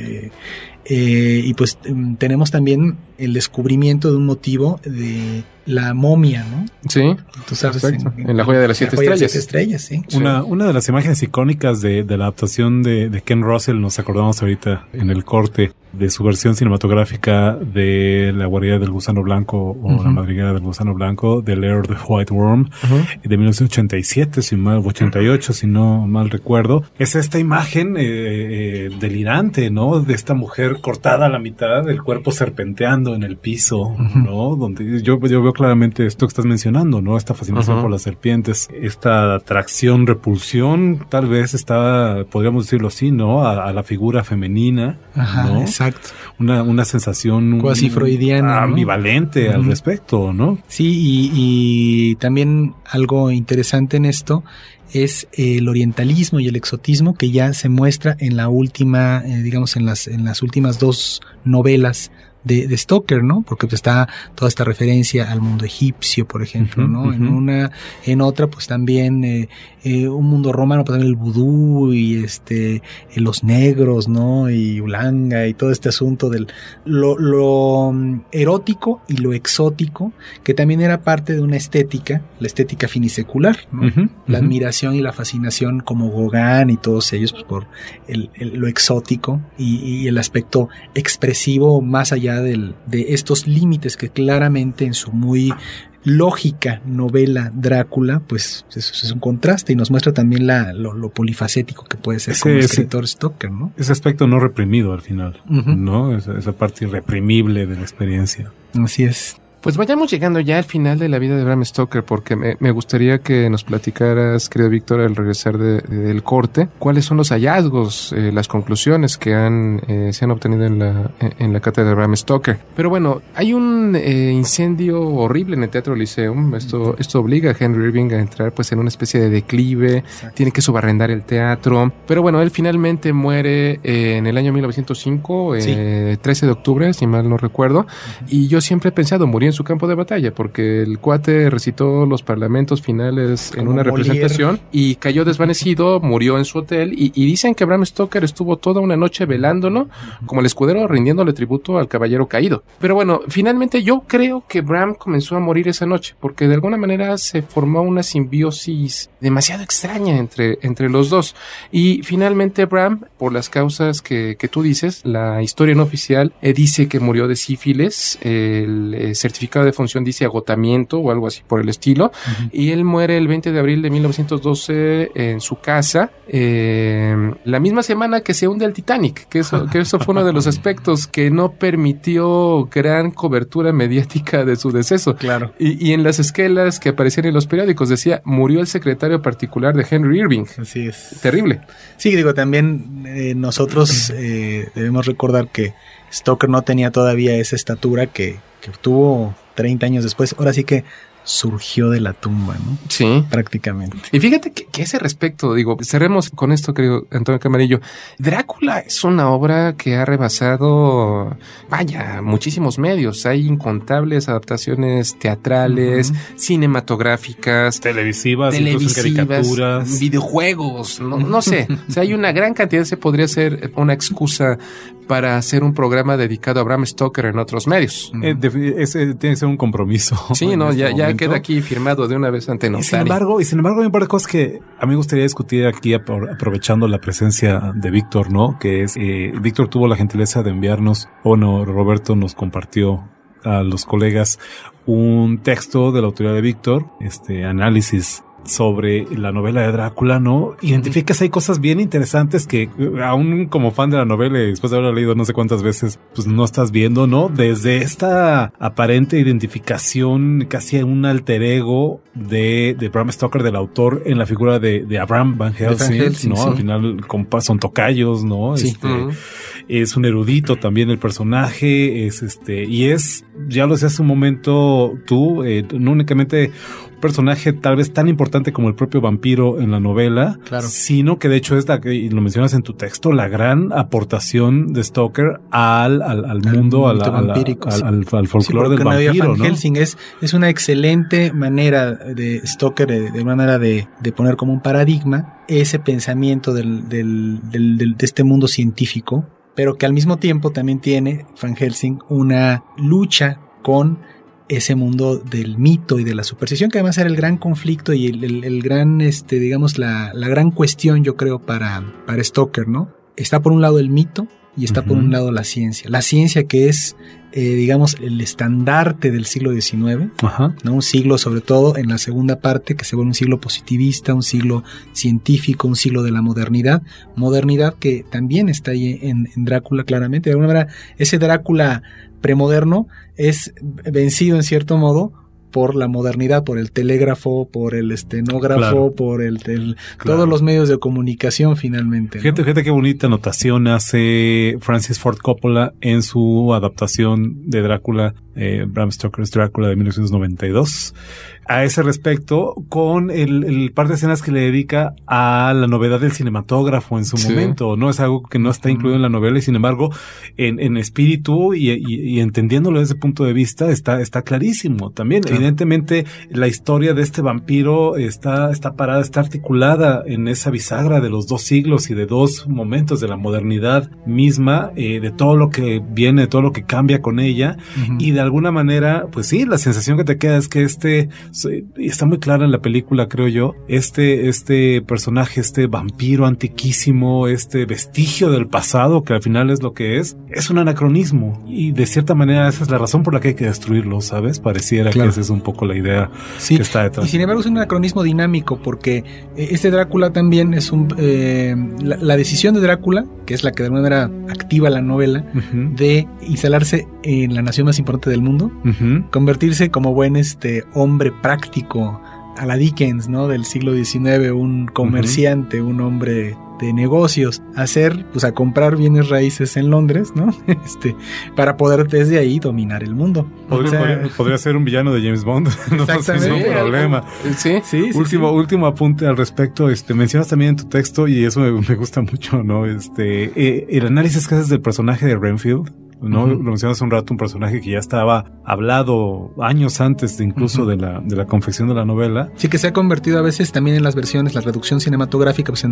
Y pues tenemos también el descubrimiento de un motivo de la momia, ¿no? Sí, tú sabes, en La Joya de las Siete Estrellas, sí. Una de las imágenes icónicas de la adaptación de Ken Russell, nos acordamos ahorita en el corte, de su versión cinematográfica de La Guarida del Gusano Blanco o La Madriguera del Gusano Blanco, The Lair of the White Worm, de 1987, 88, si no mal recuerdo. Es esta imagen delirante, ¿no? De esta mujer cortada a la mitad, el cuerpo serpenteando en el piso, ¿no? Donde yo veo claramente esto que estás mencionando, ¿no? Esta fascinación por las serpientes, esta atracción, repulsión, tal vez podríamos decirlo así, ¿no? A la figura femenina, ¿no? Exacto. Una sensación cuasi freudiana, ambivalente al respecto, ¿no? Sí, y también algo interesante en esto es el orientalismo y el exotismo que ya se muestra en la última, digamos en las últimas dos novelas de Stoker, ¿no? Porque pues está toda esta referencia al mundo egipcio, por ejemplo, ¿no? En otra, pues también un mundo romano, pues también el vudú y los negros, ¿no? Y Ulanga y todo este asunto del lo erótico y lo exótico, que también era parte de una estética, la estética finisecular, ¿no? La admiración y la fascinación como Gauguin y todos ellos, pues por lo exótico y el aspecto expresivo más allá de estos límites que claramente en su muy lógica novela Drácula, pues es un contraste y nos muestra también lo polifacético que puede ser como escritor Stoker, ¿no? Ese aspecto no reprimido al final, ¿no? Esa parte irreprimible de la experiencia. Así es. Pues vayamos llegando ya al final de la vida de Bram Stoker, porque me gustaría que nos platicaras, querido Víctor, al regresar del corte, cuáles son los hallazgos, las conclusiones que se han obtenido en la cátedra de Bram Stoker. Pero bueno, hay un incendio horrible en el Teatro Lyceum. Esto obliga a Henry Irving a entrar pues en una especie de declive. Exacto. Tiene que subarrendar el teatro. Pero bueno, él finalmente muere en el año 1905, 13 de octubre, si mal no recuerdo. Y yo siempre he pensado, murió en su campo de batalla, porque el cuate recitó los parlamentos finales en una representación y cayó desvanecido, murió en su hotel, y dicen que Bram Stoker estuvo toda una noche velándolo como el escudero, rindiéndole tributo al caballero caído. Pero bueno, finalmente yo creo que Bram comenzó a morir esa noche, porque de alguna manera se formó una simbiosis demasiado extraña entre los dos, y finalmente Bram, por las causas que tú dices, la historia no oficial dice que murió de sífilis, el certificado de función dice agotamiento o algo así por el estilo, y él muere el 20 de abril de 1912 en su casa, la misma semana que se hunde el Titanic, que eso fue uno de los aspectos que no permitió gran cobertura mediática de su deceso. Claro. Y en las esquelas que aparecían en los periódicos decía, murió el secretario particular de Henry Irving. Así es. Terrible. Sí, digo, también nosotros debemos recordar que Stoker no tenía todavía esa estatura que obtuvo 30 años después. Ahora sí que surgió de la tumba, ¿no? Sí. Prácticamente. Y fíjate que ese respecto, digo, cerremos con esto, querido Antonio Camarillo. Drácula es una obra que ha rebasado, muchísimos medios. Hay incontables adaptaciones teatrales, cinematográficas, televisivas, incluso caricaturas, videojuegos, no sé. O sea, hay una gran cantidad, se podría ser una excusa para hacer un programa dedicado a Bram Stoker en otros medios. Ese tiene que ser un compromiso. Sí, no, ya queda aquí firmado de una vez ante notario. Y sin embargo, hay un par de cosas que a mí me gustaría discutir aquí, aprovechando la presencia de Víctor, ¿no? Que es, Víctor tuvo la gentileza de enviarnos, Roberto nos compartió a los colegas un texto de la autoría de Víctor, análisis sobre la novela de Drácula, ¿no? Identificas ahí cosas bien interesantes que aún como fan de la novela y después de haberla leído no sé cuántas veces, pues no estás viendo, ¿no? Desde esta aparente identificación, casi un alter ego de Bram Stoker, del autor, en la figura de Abraham Van Helsing, ¿no? Sí. Al final son tocayos, ¿no? Sí. Es un erudito también el personaje, y es, ya lo decías hace un momento tú, no únicamente un personaje tal vez tan importante como el propio vampiro en la novela, claro, sino que de hecho es y lo mencionas en tu texto, la gran aportación de Stoker al mundo, al folclore del vampiro, Van Helsing, ¿no? Es una excelente manera de Stoker, de una manera de poner como un paradigma ese pensamiento de este mundo científico, pero que al mismo tiempo también tiene Van Helsing una lucha con ese mundo del mito y de la superstición, que además era el gran conflicto y el gran, digamos, la gran cuestión, yo creo, para Stoker, ¿no? Está por un lado el mito y está por un lado la ciencia que es, digamos, el estandarte del siglo XIX, ¿no? Un siglo, sobre todo en la segunda parte, que se vuelve un siglo positivista, un siglo científico, un siglo de la modernidad que también está ahí en Drácula, claramente. De alguna manera, ese Drácula premoderno es vencido en cierto modo por la modernidad, por el telégrafo, por el estenógrafo, claro, por todos los medios de comunicación finalmente, ¿no? Fíjate qué bonita anotación hace Francis Ford Coppola en su adaptación de Drácula, Bram Stoker's Drácula de 1992. A ese respecto, con el par de escenas que le dedica a la novedad del cinematógrafo en su momento, ¿no? Es algo que no está incluido en la novela y sin embargo, en espíritu y entendiéndolo desde ese punto de vista, está clarísimo también. Claro. Evidentemente, la historia de este vampiro está parada, está articulada en esa bisagra de los dos siglos y de dos momentos de la modernidad misma, de todo lo que viene, de todo lo que cambia con ella, y de alguna manera, pues sí, la sensación que te queda es que está muy clara en la película, creo yo, este personaje, este vampiro antiquísimo, este vestigio del pasado, que al final es lo que es un anacronismo, y de cierta manera esa es la razón por la que hay que destruirlo, ¿sabes? Pareciera, claro, que es un poco la idea que está detrás. Y sin embargo es un anacronismo dinámico porque este Drácula también es la decisión de Drácula, que es la que de alguna manera activa la novela, de instalarse en la nación más importante del mundo, convertirse como buen hombre práctico a la Dickens, ¿no? Del siglo XIX, un comerciante, un hombre de negocios, a comprar bienes raíces en Londres, ¿no? Para poder desde ahí dominar el mundo. Podría ser un villano de James Bond. Exactamente. No, sin problema. Sí. Último apunte al respecto. Mencionas también en tu texto, y eso me gusta mucho, ¿no? El análisis que haces del personaje de Renfield, ¿no? Lo mencionas hace un rato, un personaje que ya estaba hablado años antes de incluso de la confección de la novela. Sí, que se ha convertido a veces también en las versiones, la reducción cinematográfica, pues en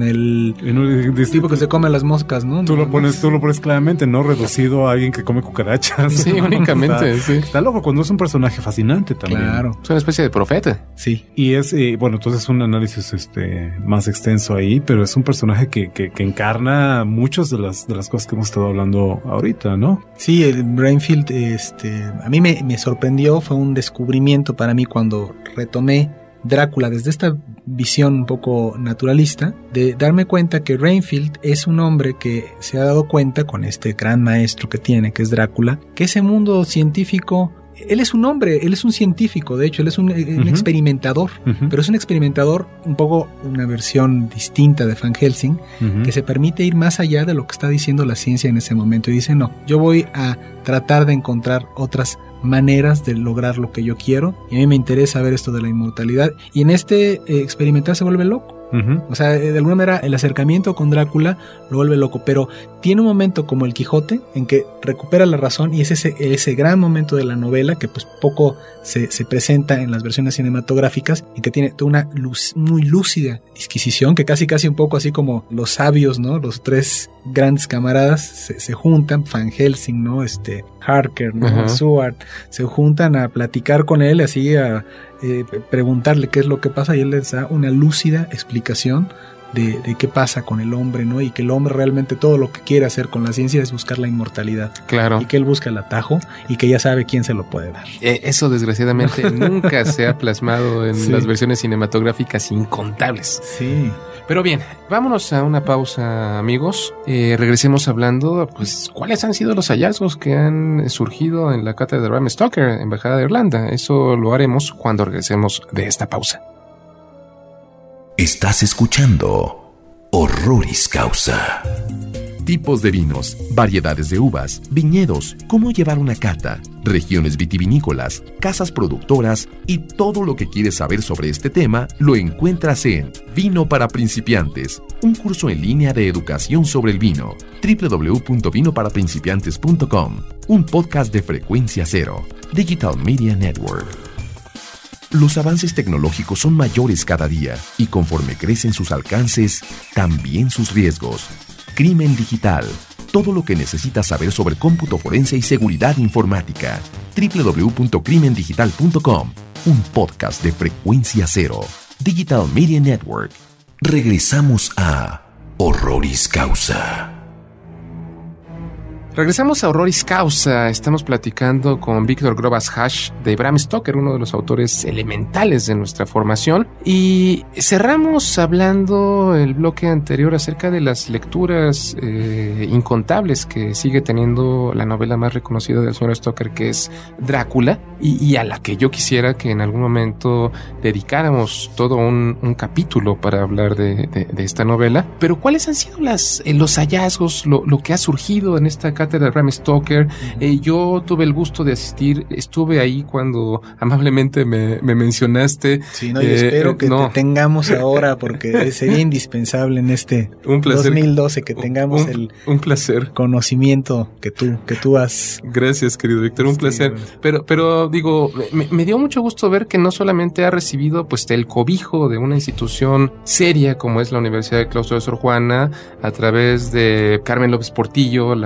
un tipo que se come las moscas, ¿no? Tú lo pones claramente, no reducido a alguien que come cucarachas. Sí, únicamente, está loco cuando es un personaje fascinante también. Claro. Es una especie de profeta. Sí. Y es, entonces un análisis más extenso ahí, pero es un personaje que encarna muchas de las cosas que hemos estado hablando ahorita, ¿no? Sí, el Renfield, a mí me sorprendió, fue un descubrimiento para mí cuando retomé Drácula desde esta visión un poco naturalista, de darme cuenta que Renfield es un hombre que se ha dado cuenta con este gran maestro que tiene, que es Drácula, que ese mundo científico, él es un hombre, él es un científico, de hecho, él es un experimentador, pero es un experimentador un poco una versión distinta de Van Helsing, que se permite ir más allá de lo que está diciendo la ciencia en ese momento y dice, no, yo voy a tratar de encontrar otras maneras de lograr lo que yo quiero, y a mí me interesa ver esto de la inmortalidad, y en experimentar se vuelve loco. O sea, de alguna manera el acercamiento con Drácula lo vuelve loco, pero tiene un momento como el Quijote en que recupera la razón, y es ese gran momento de la novela que pues poco se presenta en las versiones cinematográficas, y que tiene toda una muy lúcida disquisición, que casi un poco así como los sabios, ¿no? Los tres grandes camaradas se juntan, Van Helsing, ¿no? Harker, ¿no? Seward, se juntan a platicar con él, así a preguntarle qué es lo que pasa, y él les da una lúcida explicación de qué pasa con el hombre, ¿no? Y que el hombre realmente todo lo que quiere hacer con la ciencia es buscar la inmortalidad. Claro. Y que él busca el atajo y que ya sabe quién se lo puede dar. Eso desgraciadamente nunca se ha plasmado en las versiones cinematográficas incontables. Sí. Pero bien, vámonos a una pausa, amigos. Regresemos hablando, pues, cuáles han sido los hallazgos que han surgido en la cátedra de Bram Stoker, Embajada de Irlanda. Eso lo haremos cuando regresemos de esta pausa. Estás escuchando Horroris Causa. Tipos de vinos, variedades de uvas, viñedos, cómo llevar una cata, regiones vitivinícolas, casas productoras y todo lo que quieres saber sobre este tema lo encuentras en Vino para Principiantes, un curso en línea de educación sobre el vino. www.vinoparaprincipiantes.com, un podcast de Frecuencia Cero, Digital Media Network. Los avances tecnológicos son mayores cada día y conforme crecen sus alcances, también sus riesgos. Crimen digital. Todo lo que necesitas saber sobre cómputo forense y seguridad informática. www.crimendigital.com. Un podcast de Frecuencia Cero. Digital Media Network. Regresamos a Horroris Causa. Regresamos a Horroris Causa. Estamos platicando con Víctor Grobas Hash de Bram Stoker, uno de los autores elementales de nuestra formación. Y cerramos hablando el bloque anterior acerca de las lecturas incontables que sigue teniendo la novela más reconocida del señor Stoker, que es Drácula, y a la que yo quisiera que en algún momento dedicáramos todo un capítulo para hablar de esta novela. Pero ¿cuáles han sido los hallazgos, lo que ha surgido en esta cátedra de Bram Stoker? Yo tuve el gusto de asistir, estuve ahí cuando amablemente me mencionaste. Sí, no, yo espero que te tengamos ahora, porque sería indispensable en un placer, 2012 que tengamos un placer, conocimiento que tú has. Gracias, querido Víctor, un placer. Pero digo, me dio mucho gusto ver que no solamente ha recibido pues el cobijo de una institución seria como es la Universidad del Claustro de Sor Juana, a través de Carmen López Portillo, la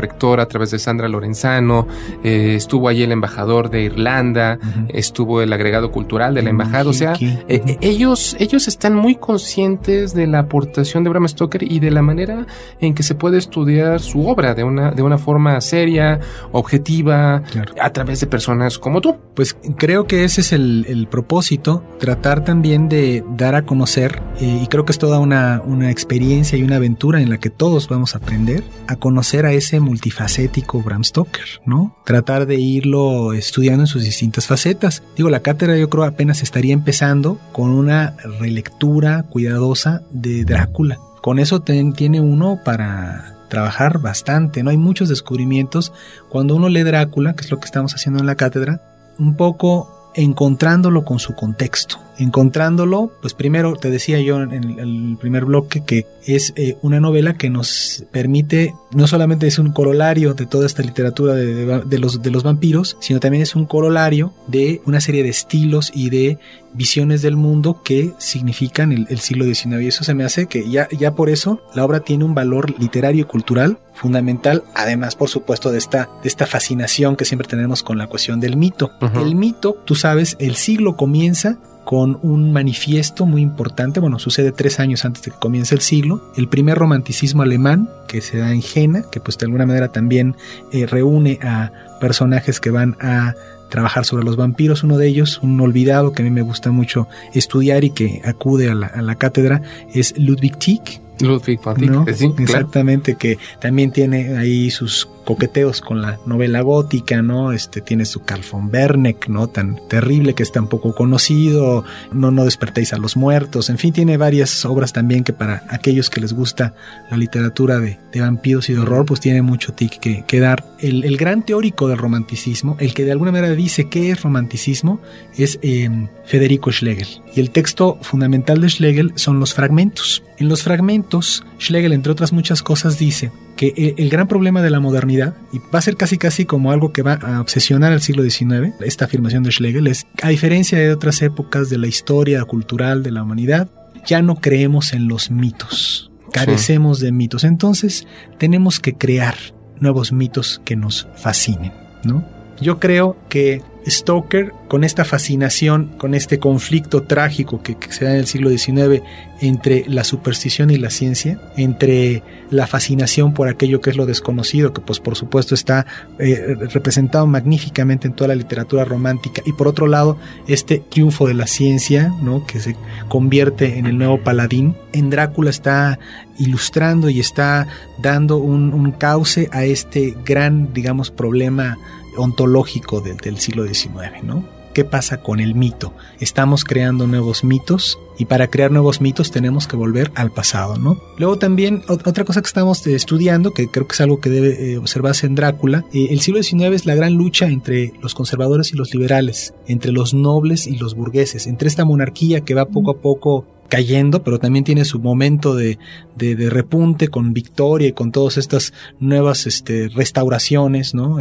rector a través de Sandra Lorenzano, estuvo ahí el embajador de Irlanda, estuvo el agregado cultural de la embajada, o sea, ellos están muy conscientes de la aportación de Bram Stoker y de la manera en que se puede estudiar su obra de una forma seria, objetiva, claro, a través de personas como tú. Pues creo que ese es el propósito, tratar también de dar a conocer, y creo que es toda una experiencia y una aventura en la que todos vamos a aprender a conocer a ese multifacético Bram Stoker, ¿no? Tratar de irlo estudiando en sus distintas facetas. Digo, la cátedra yo creo apenas estaría empezando con una relectura cuidadosa de Drácula. Con eso tiene uno para trabajar bastante, ¿no? Hay muchos descubrimientos cuando uno lee Drácula, que es lo que estamos haciendo en la cátedra, un poco encontrándolo con su contexto. Encontrándolo, pues primero te decía yo en el primer bloque que es una novela que nos permite, no solamente es un corolario de toda esta literatura de los vampiros, sino también es un corolario de una serie de estilos y de visiones del mundo que significan el siglo XIX, y eso se me hace que ya por eso la obra tiene un valor literario y cultural fundamental, además por supuesto de esta fascinación que siempre tenemos con la cuestión del mito. El mito, tú sabes, el siglo comienza con un manifiesto muy importante, bueno, sucede 3 años antes de que comience el siglo, el primer romanticismo alemán que se da en Jena, que pues de alguna manera también reúne a personajes que van a trabajar sobre los vampiros. Uno de ellos, un olvidado que a mí me gusta mucho estudiar y que acude a la cátedra, es Ludwig Tieck. Ludwig van Tieck, ¿no? sí, exactamente, claro. Que también tiene ahí sus coqueteos con la novela gótica, ¿no? Tiene su Carl von Berneck, ¿no? Tan terrible que es tan poco conocido, no despertéis a los muertos, en fin, tiene varias obras también que para aquellos que les gusta la literatura de vampiros y de horror, pues tiene mucho que dar. El gran teórico del romanticismo, el que de alguna manera dice qué es romanticismo, es Federico Schlegel. Y el texto fundamental de Schlegel son los fragmentos. En los fragmentos, Schlegel, entre otras muchas cosas, dice que el gran problema de la modernidad, y va a ser casi como algo que va a obsesionar al siglo XIX, esta afirmación de Schlegel es, a diferencia de otras épocas de la historia cultural de la humanidad, ya no creemos en los mitos, carecemos de mitos, entonces tenemos que crear nuevos mitos que nos fascinen, ¿no? Yo creo que Stoker, con esta fascinación, con este conflicto trágico que se da en el siglo XIX entre la superstición y la ciencia, entre la fascinación por aquello que es lo desconocido, que pues por supuesto está representado magníficamente en toda la literatura romántica, y por otro lado este triunfo de la ciencia, ¿no? Que se convierte en el nuevo paladín. En Drácula está ilustrando y está dando un cauce a este gran, digamos, problema ontológico del siglo XIX, ¿no? ¿Qué pasa con el mito? Estamos creando nuevos mitos, y para crear nuevos mitos tenemos que volver al pasado, ¿no? Luego también otra cosa que estamos estudiando, que creo que es algo que debe observarse en Drácula, el siglo XIX es la gran lucha entre los conservadores y los liberales, entre los nobles y los burgueses, entre esta monarquía que va poco a poco cayendo, pero también tiene su momento de repunte con Victoria y con todas estas nuevas restauraciones, ¿no?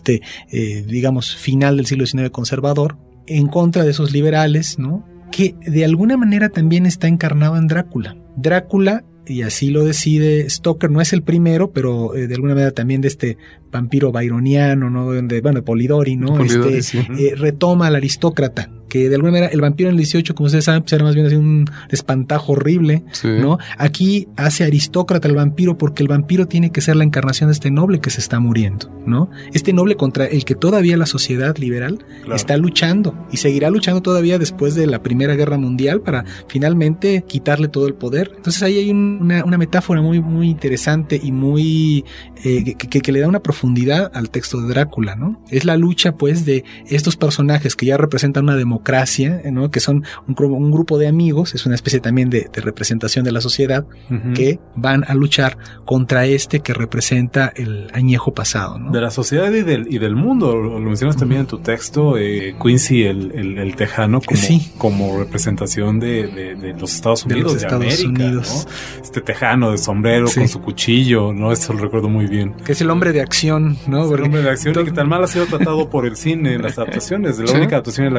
Digamos, final del siglo XIX conservador, en contra de esos liberales, ¿no? Que de alguna manera también está encarnado en Drácula. Drácula, y así lo decide Stoker, no es el primero, pero de alguna manera también de este vampiro byroniano, ¿no? De Polidori, ¿no? Polidori, sí. Retoma al aristócrata, que de alguna manera el vampiro en el 18, como ustedes saben, pues era más bien así un espantajo horrible, sí, ¿no? Aquí hace aristócrata al vampiro porque el vampiro tiene que ser la encarnación de este noble que se está muriendo, ¿no? Este noble contra el que todavía la sociedad liberal, claro, está luchando y seguirá luchando todavía después de la Primera Guerra Mundial para finalmente quitarle todo el poder. Entonces ahí hay una metáfora muy, muy interesante y muy que le da una profundidad al texto de Drácula, ¿no? Es la lucha, pues, de estos personajes que ya representan una democracia, ¿no? Que son un grupo de amigos, es una especie también de representación de la sociedad, que van a luchar contra que representa el añejo pasado, ¿no? De la sociedad y del mundo, lo mencionas también en tu texto, Quincy el tejano como representación de los Estados Unidos, de América, ¿no? Este tejano de sombrero con su cuchillo, ¿no? Eso lo recuerdo muy bien. Que es el hombre de acción, ¿no? Es el hombre de acción y que tan mal ha sido tratado por el cine en las adaptaciones. La única adaptación en la que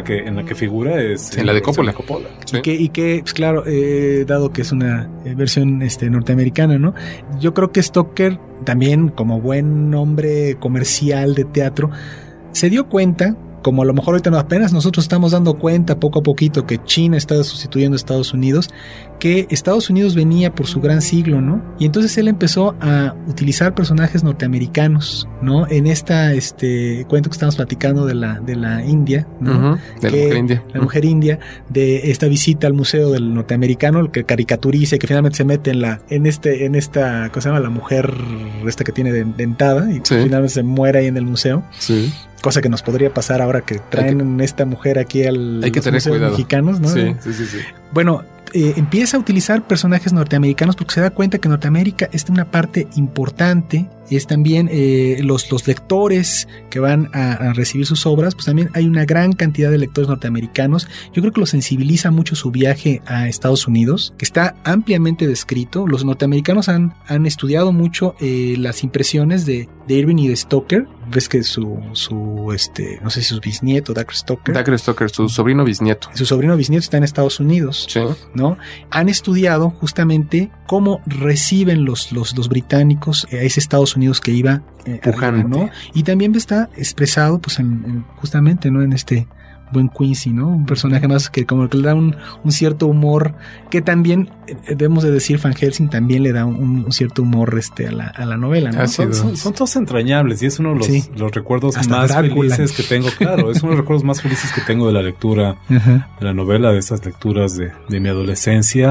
que figura es en la de Coppola. Sí. Y que pues claro, dado que es una versión norteamericana, ¿no? Yo creo que Stoker también, como buen hombre comercial de teatro, se dio cuenta, como a lo mejor ahorita no, apenas nosotros estamos dando cuenta poco a poquito que China está sustituyendo a Estados Unidos, que Estados Unidos venía por su gran siglo, ¿no? Y entonces él empezó a utilizar personajes norteamericanos, ¿no? En esta cuento que estamos platicando de la India, ¿no? De la mujer india. La mujer india, de esta visita al museo del norteamericano, el que caricaturiza y que finalmente se mete en esta, ¿cómo se llama? La mujer esta que tiene dentada y finalmente se muere ahí en el museo. Sí. Cosa que nos podría pasar ahora que traen esta mujer aquí hay que tener cuidado. Mexicanos, ¿no? Sí. Bueno, empieza a utilizar personajes norteamericanos porque se da cuenta que Norteamérica es una parte importante. Es también los lectores que van a recibir sus obras, pues también hay una gran cantidad de lectores norteamericanos. Yo creo que lo sensibiliza mucho su viaje a Estados Unidos, que está ampliamente descrito. Los norteamericanos han estudiado mucho las impresiones de Irving y de Stoker. Ves que no sé si su bisnieto, Dacre Stoker, su sobrino bisnieto está en Estados Unidos, sí, ¿no? Han estudiado justamente cómo reciben los británicos a ese Estados Unidos que iba pujante, ¿no? Y también está expresado pues justamente, ¿no? En este buen Quincy, ¿no? Un personaje más que como que le da un cierto humor, que también debemos de decir Van Helsing también le da un cierto humor a la novela, ¿no? Son todos entrañables y es uno de los recuerdos más felices que tengo, claro, es uno de los recuerdos más felices que tengo de la lectura de la novela, de esas lecturas de mi adolescencia.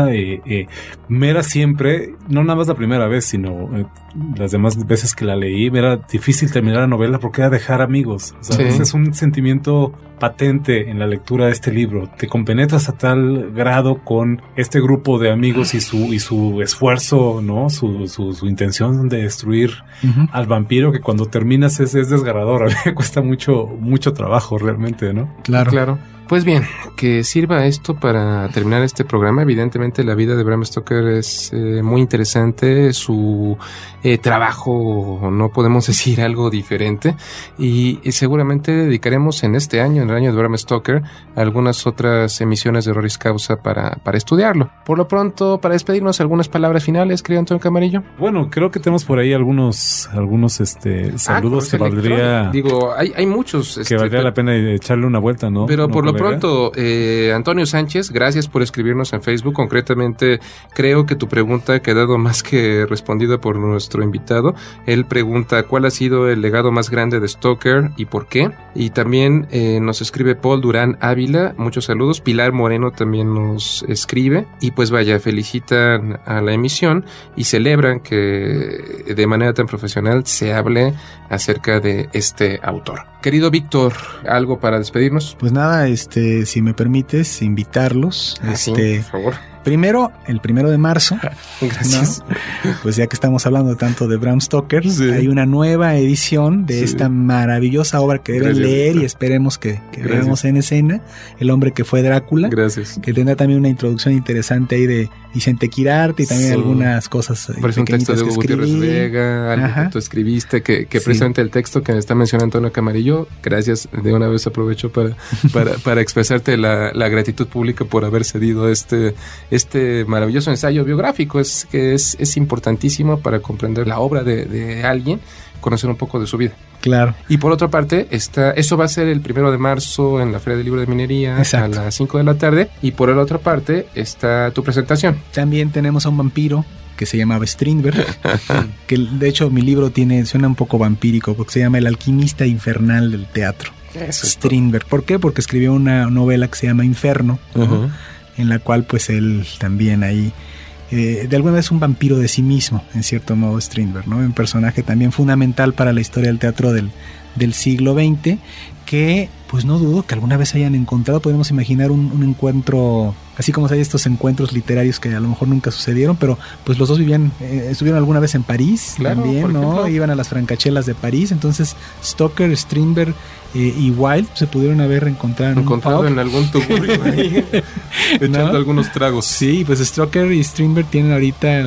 Me era siempre, no nada más la primera vez, sino las demás veces que la leí, me era difícil terminar la novela porque era dejar amigos. O sea, ese es un sentimiento patente en la lectura de este libro. Te compenetras a tal grado con este grupo de amigos y su esfuerzo, ¿no? Su intención de destruir al vampiro, que cuando terminas es desgarrador. A mí me cuesta mucho trabajo realmente, ¿no? Claro. Pues bien, que sirva esto para terminar este programa. Evidentemente la vida de Bram Stoker es muy interesante, su trabajo no podemos decir algo diferente y seguramente dedicaremos en este año, en el año de Bram Stoker, algunas otras emisiones de Honoris Causa para estudiarlo. Por lo pronto, para despedirnos, algunas palabras finales, querido Antonio Camarillo. Bueno, creo que tenemos por ahí algunos saludos que valdría... Digo, hay muchos... que valdría la pena echarle una vuelta, ¿no? Pero por lo pronto, Antonio Sánchez, gracias por escribirnos en Facebook. Concretamente, creo que tu pregunta ha quedado más que respondida por nuestro invitado. Él pregunta cuál ha sido el legado más grande de Stoker y por qué. Y también nos escribe Paul Durán Ávila, muchos saludos. Pilar Moreno también nos escribe. Y pues vaya, felicitan a la emisión y celebran que de manera tan profesional se hable acerca de este autor. Querido Víctor, ¿algo para despedirnos? Pues nada, si me permites invitarlos, sí, por favor. Primero, el 1 de marzo. Gracias. ¿No? Pues ya que estamos hablando tanto de Bram Stoker, hay una nueva edición de esta maravillosa obra que deben leer y esperemos que veamos en escena, El hombre que fue Drácula. Gracias. Que tendrá también una introducción interesante ahí de Vicente Quirarte y también algunas cosas parece un texto de Hugo Gutiérrez Vega, algo que tú escribiste, que precisamente el texto que está mencionando Antonio Camarillo, gracias, de una vez aprovecho para expresarte la gratitud pública por haber cedido este maravilloso ensayo biográfico. Es importantísimo para comprender la obra de alguien, conocer un poco de su vida. Claro. Y por otra parte, eso va a ser el 1 de marzo en la Feria del Libro de Minería. Exacto. A las 5 de la tarde. Y por la otra parte está tu presentación. También tenemos a un vampiro que se llamaba Strindberg, que de hecho mi libro suena un poco vampírico porque se llama El alquimista infernal del teatro. Eso Strindberg. ¿Por qué? Porque escribió una novela que se llama Inferno, ¿no? En la cual pues él también ahí de alguna vez un vampiro de sí mismo, en cierto modo, Strindberg, ¿no? Un personaje también fundamental para la historia del teatro del siglo XX, que pues no dudo que alguna vez hayan encontrado. Podemos imaginar un encuentro, así como hay estos encuentros literarios que a lo mejor nunca sucedieron, pero pues los dos estuvieron alguna vez en París, claro, también, ¿no? Iban a las francachelas de París. Entonces Stoker, Strindberg y Wilde se pudieron haber encontrado en algún tugurio ahí, echando algunos tragos. Sí, pues Stoker y Strindberg tienen ahorita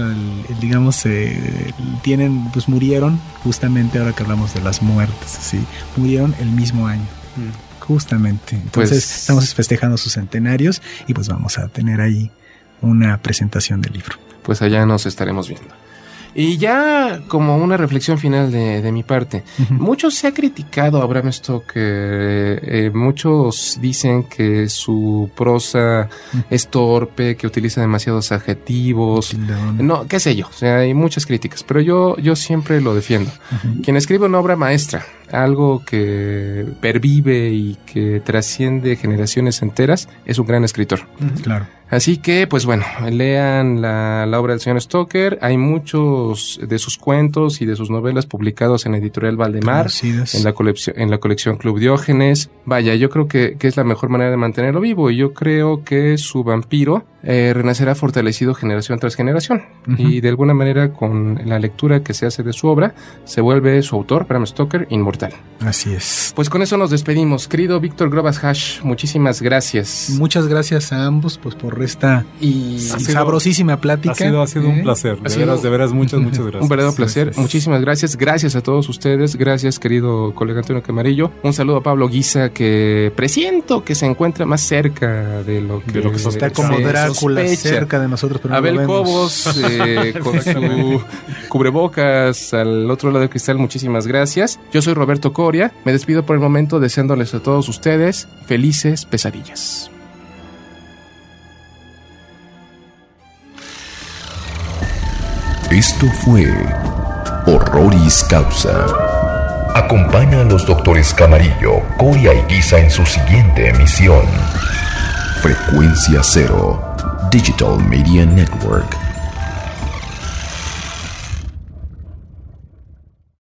murieron justamente ahora que hablamos de las muertes, ¿sí? Murieron el mismo año. Justamente. Entonces estamos festejando sus centenarios y pues vamos a tener ahí una presentación del libro. Pues allá nos estaremos viendo. Y ya como una reflexión final de mi parte, mucho se ha criticado a Bram Stoker, muchos dicen que su prosa es torpe, que utiliza demasiados adjetivos, no, qué sé yo, o sea, hay muchas críticas, pero yo siempre lo defiendo. Quien escribe una obra maestra, algo que pervive y que trasciende generaciones enteras, es un gran escritor. Claro. Así que, pues bueno, lean la obra del señor Stoker. Hay muchos de sus cuentos y de sus novelas publicados en Editorial Valdemar, en la colección Club Diógenes. Vaya, yo creo que es la mejor manera de mantenerlo vivo, y yo creo que su vampiro renacerá fortalecido generación tras generación. Y de alguna manera, con la lectura que se hace de su obra, se vuelve su autor, Bram Stoker, inmortal. Así es. Pues con eso nos despedimos. Querido Víctor Grobas Hash, muchísimas gracias. Muchas gracias a ambos pues por esta sabrosísima plática. Ha sido un placer. De veras, muchas gracias. Un verdadero placer. Muchísimas gracias. Gracias a todos ustedes. Gracias, querido colega Antonio Camarillo. Un saludo a Pablo Guisa, que presiento que se encuentra más cerca de lo que está como Drácula cerca de nosotros. Pero Abel no Cobos, con su cubrebocas al otro lado del cristal, muchísimas gracias. Yo soy Roberto Coria. Me despido por el momento deseándoles a todos ustedes felices pesadillas. Esto fue Horroris Causa. Acompaña a los doctores Camarillo, Coria y Guisa en su siguiente emisión. Frecuencia Cero, Digital Media Network.